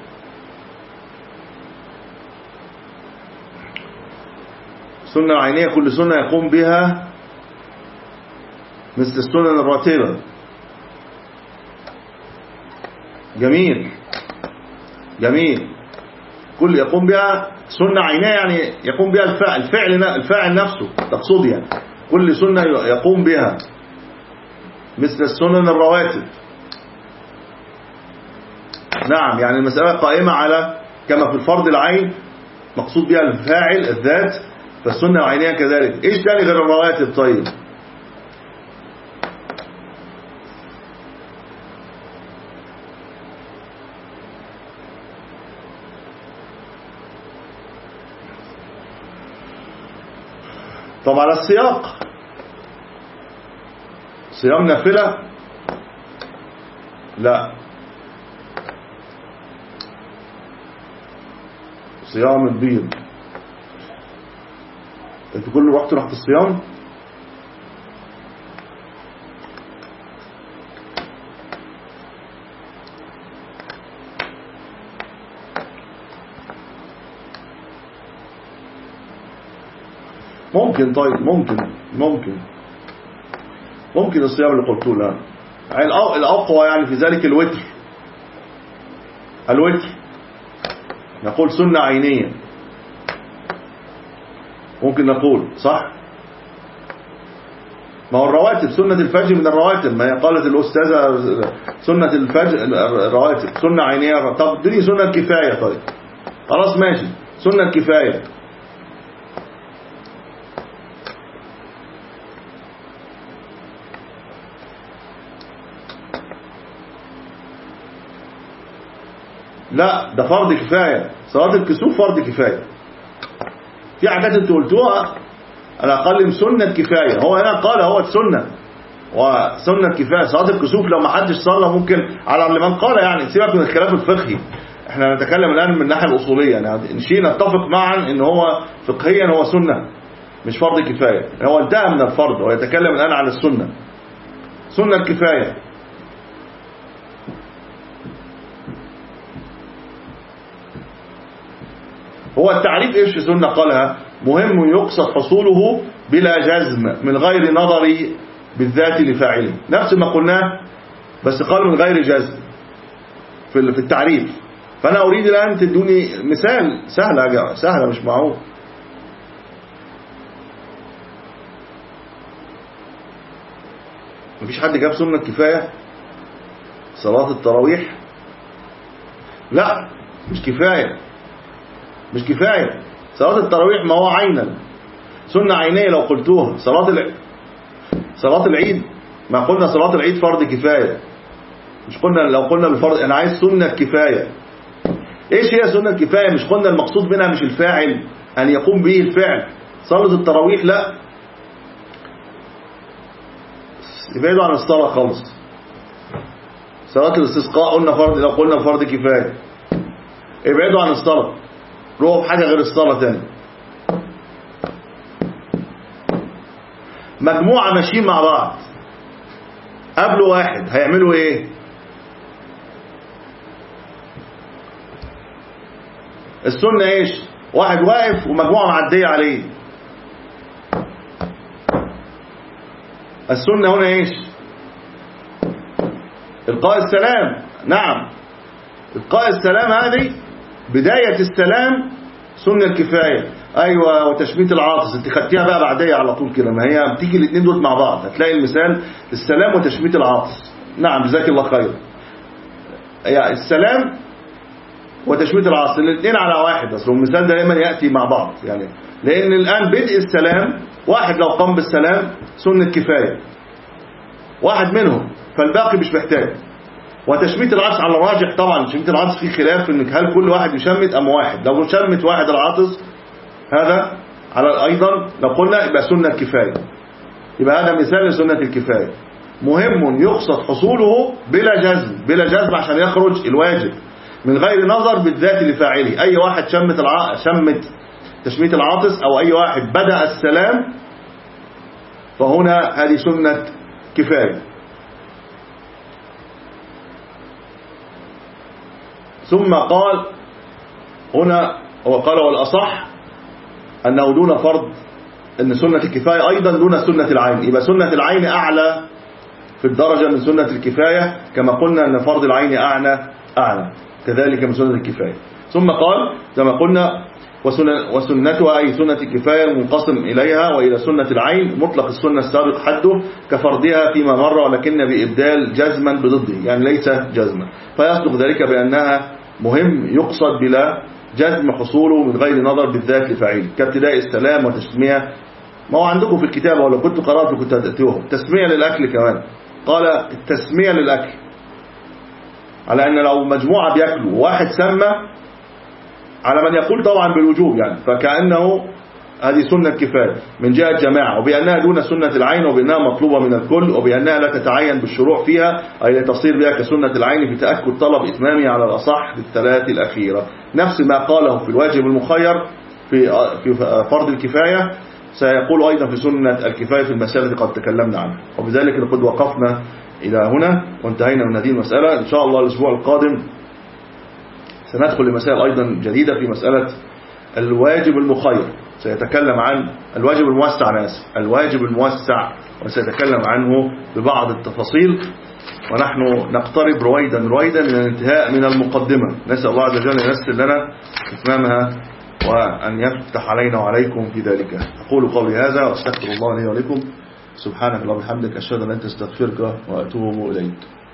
السنة العينية كل سنة يقوم بها مثل السنن الراتبة. جميل جميل. كل يقوم بها سنة عينية يعني يقوم بها الفاعل الفعل الفاعل نفسه تقصد. يعني كل سنة يقوم بها مثل السنن الرواتب. نعم، يعني المسألة قائمة على كما في الفرض العين مقصود بها الفاعل الذات، فالسنة العينية كذلك. ايش تاني غير الرواتب؟ طيب طب على السياق، صيام نافلة؟ لا. صيام البيض، انتوا كله رحتوا رحت الصيام؟ ممكن. طيب ممكن ممكن ممكن الصيام اللي قلته. لا، الأقوى يعني في ذلك الوتر. الوتر نقول سنة عينية، ممكن نقول صح. ما هو الرواتب سنة الفجر من الرواتب، ما هي قالت الأستاذة سنة الفجر الرواتب سنة عينية. طب دي سنة الكفاية. طيب خلاص ماشي، سنة الكفاية. لا، ده فرض كفاية. صلاة الكسوف فرض كفاية. في حاجات انتوا قلتوها على الأقل من سنة كفاية. هو هنا قال هو السنة وسنة كفاية. صلاة الكسوف لو ما حدش صلى ممكن على لمن قال، يعني سيبك من الخلاف الفقهي، احنا نتكلم الآن من الناحية الأصولية. يعني نشي نتفق معا ان هو فقهيا هو سنة مش فرض كفاية. هو انتهى من الفرض ويتكلم الآن عن السنة، سنة الكفاية. هو التعريف ايش سنة قالها؟ مهم يقصد حصوله بلا جزم من غير نظر بالذات لفاعله، نفس ما قلناه بس قال من غير جزم في التعريف. فأنا أريد الآن تدوني مثال سهلة سهلة مش معقول. مفيش حد جاب سنة كفاية؟ صلاة التراويح؟ لا، مش كفاية مش كفاية. صلاة التراويح ما هو عينا سنة عينية لو قلتوها. صلاة الع... صلاة العيد ما قلنا صلاة العيد فرض كفاية، مش قلنا لو قلنا بالفرض أنا عايز سنة كفاية. إيش هي سنة كفاية؟ مش قلنا المقصود منها مش الفاعل أن يقوم به الفعل. صلاة التراويح لا، ابعدوا عن الصلاة خالص. صلاة الاستسقاء قلنا فرض، لو قلنا فرض كفاية. ابعدوا عن الصلاة، روحوا بحاجة غير الصلاة تاني. مجموعة ماشيين مع بعض قابلوا واحد هيعملوا ايه؟ السنة ايش؟ واحد واقف ومجموعة معدية عليه. السنة هنا ايش؟ إلقاء السلام. نعم، إلقاء السلام هذه بداية السلام سنة الكفاية. أيوة، وتشميت العاطس انت خدتيها بقى بعدية على طول كده، ما هي بتيجي الاثنين دول مع بعض. هتلاقي المثال السلام وتشميت العاطس. نعم جزاك الله خير. يعني السلام وتشميت العاطس الاثنين على واحد، اصل المثال دائما يأتي مع بعض يعني، لأن الآن بدء السلام واحد لو قام بالسلام سنة كفاية واحد منهم، فالباقي مش محتاج. وتشميت العطس على الراجح طبعا، تشميت العطس فيه خلاف انك هل كل واحد يشمت ام واحد. لو شمت واحد العاطس هذا على ايضا لو قلنا يبقى سنة كفاية، يبقى هذا مثال لسنة الكفاية. مهم يقصد حصوله بلا جزم، بلا جزم عشان يخرج الواجب من غير نظر بالذات لفاعله. اي واحد شمت الع... شمت تشميت العاطس او اي واحد بدأ السلام فهنا هذه سنة كفاية. ثم قال هنا هو قال والأصح أنه دون فرض، أن سنة الكفاية أيضا دون سنة العين. يبقى سنة العين أعلى في الدرجة من سنة الكفاية، كما قلنا أن فرض العين أعلى أعلى كذلك من سنة الكفاية. ثم قال كما قلنا وسنتها أي سنة الكفاية منقسم إليها وإلى سنة العين. مطلق السنة السابق حده كفرضها فيما مر، ولكن بإبدال جزما بضده، يعني ليس جزما، فيصدق ذلك بأنها مهم يقصد بلا جزم حصوله من غير نظر بالذات لفاعله، كابتداء السلام وتسمية. ما هو عندكم في الكتاب ولو كنت قرأت كنت هتأتيهم تسمية للأكل كمان. قال التسمية للأكل على أن لو مجموعة بيأكلوا واحد سمى على من يقول طبعا بالوجوب يعني، فكأنه هذه سنة كفاية من جهة جماعة، وبأنها دون سنة العين، وبأنها مطلوبة من الكل، وبأنها لا تتعين بالشروع فيها، أي تصير بها كسنة العين في تأكد طلب إتمامها على الأصح للثلاث الأخيرة. نفس ما قاله في الواجب المخير في في فرض الكفاية سيقول أيضا في سنة الكفاية في المسائل التي قد تكلمنا عنها. وبذلك لقد وقفنا إلى هنا وانتهينا من هذه المسألة. إن شاء الله الأسبوع القادم سندخل لمسائل أيضا جديدة في مسألة الواجب المخير، سيتكلم عن الواجب الموسع ناس الواجب الموسع وسيتكلم عنه ببعض التفاصيل، ونحن نقترب رويدا رويدا من الانتهاء من المقدمة. نسأل الله عز وجل أن ييسر لنا إتمامها وأن يفتح علينا وعليكم في ذلك. أقول قولي هذا وأستغفر الله لي ولكم. سبحانك اللهم وبحمدك أشهد أن لا إله إلا أنت أستغفرك وأتوب إليك.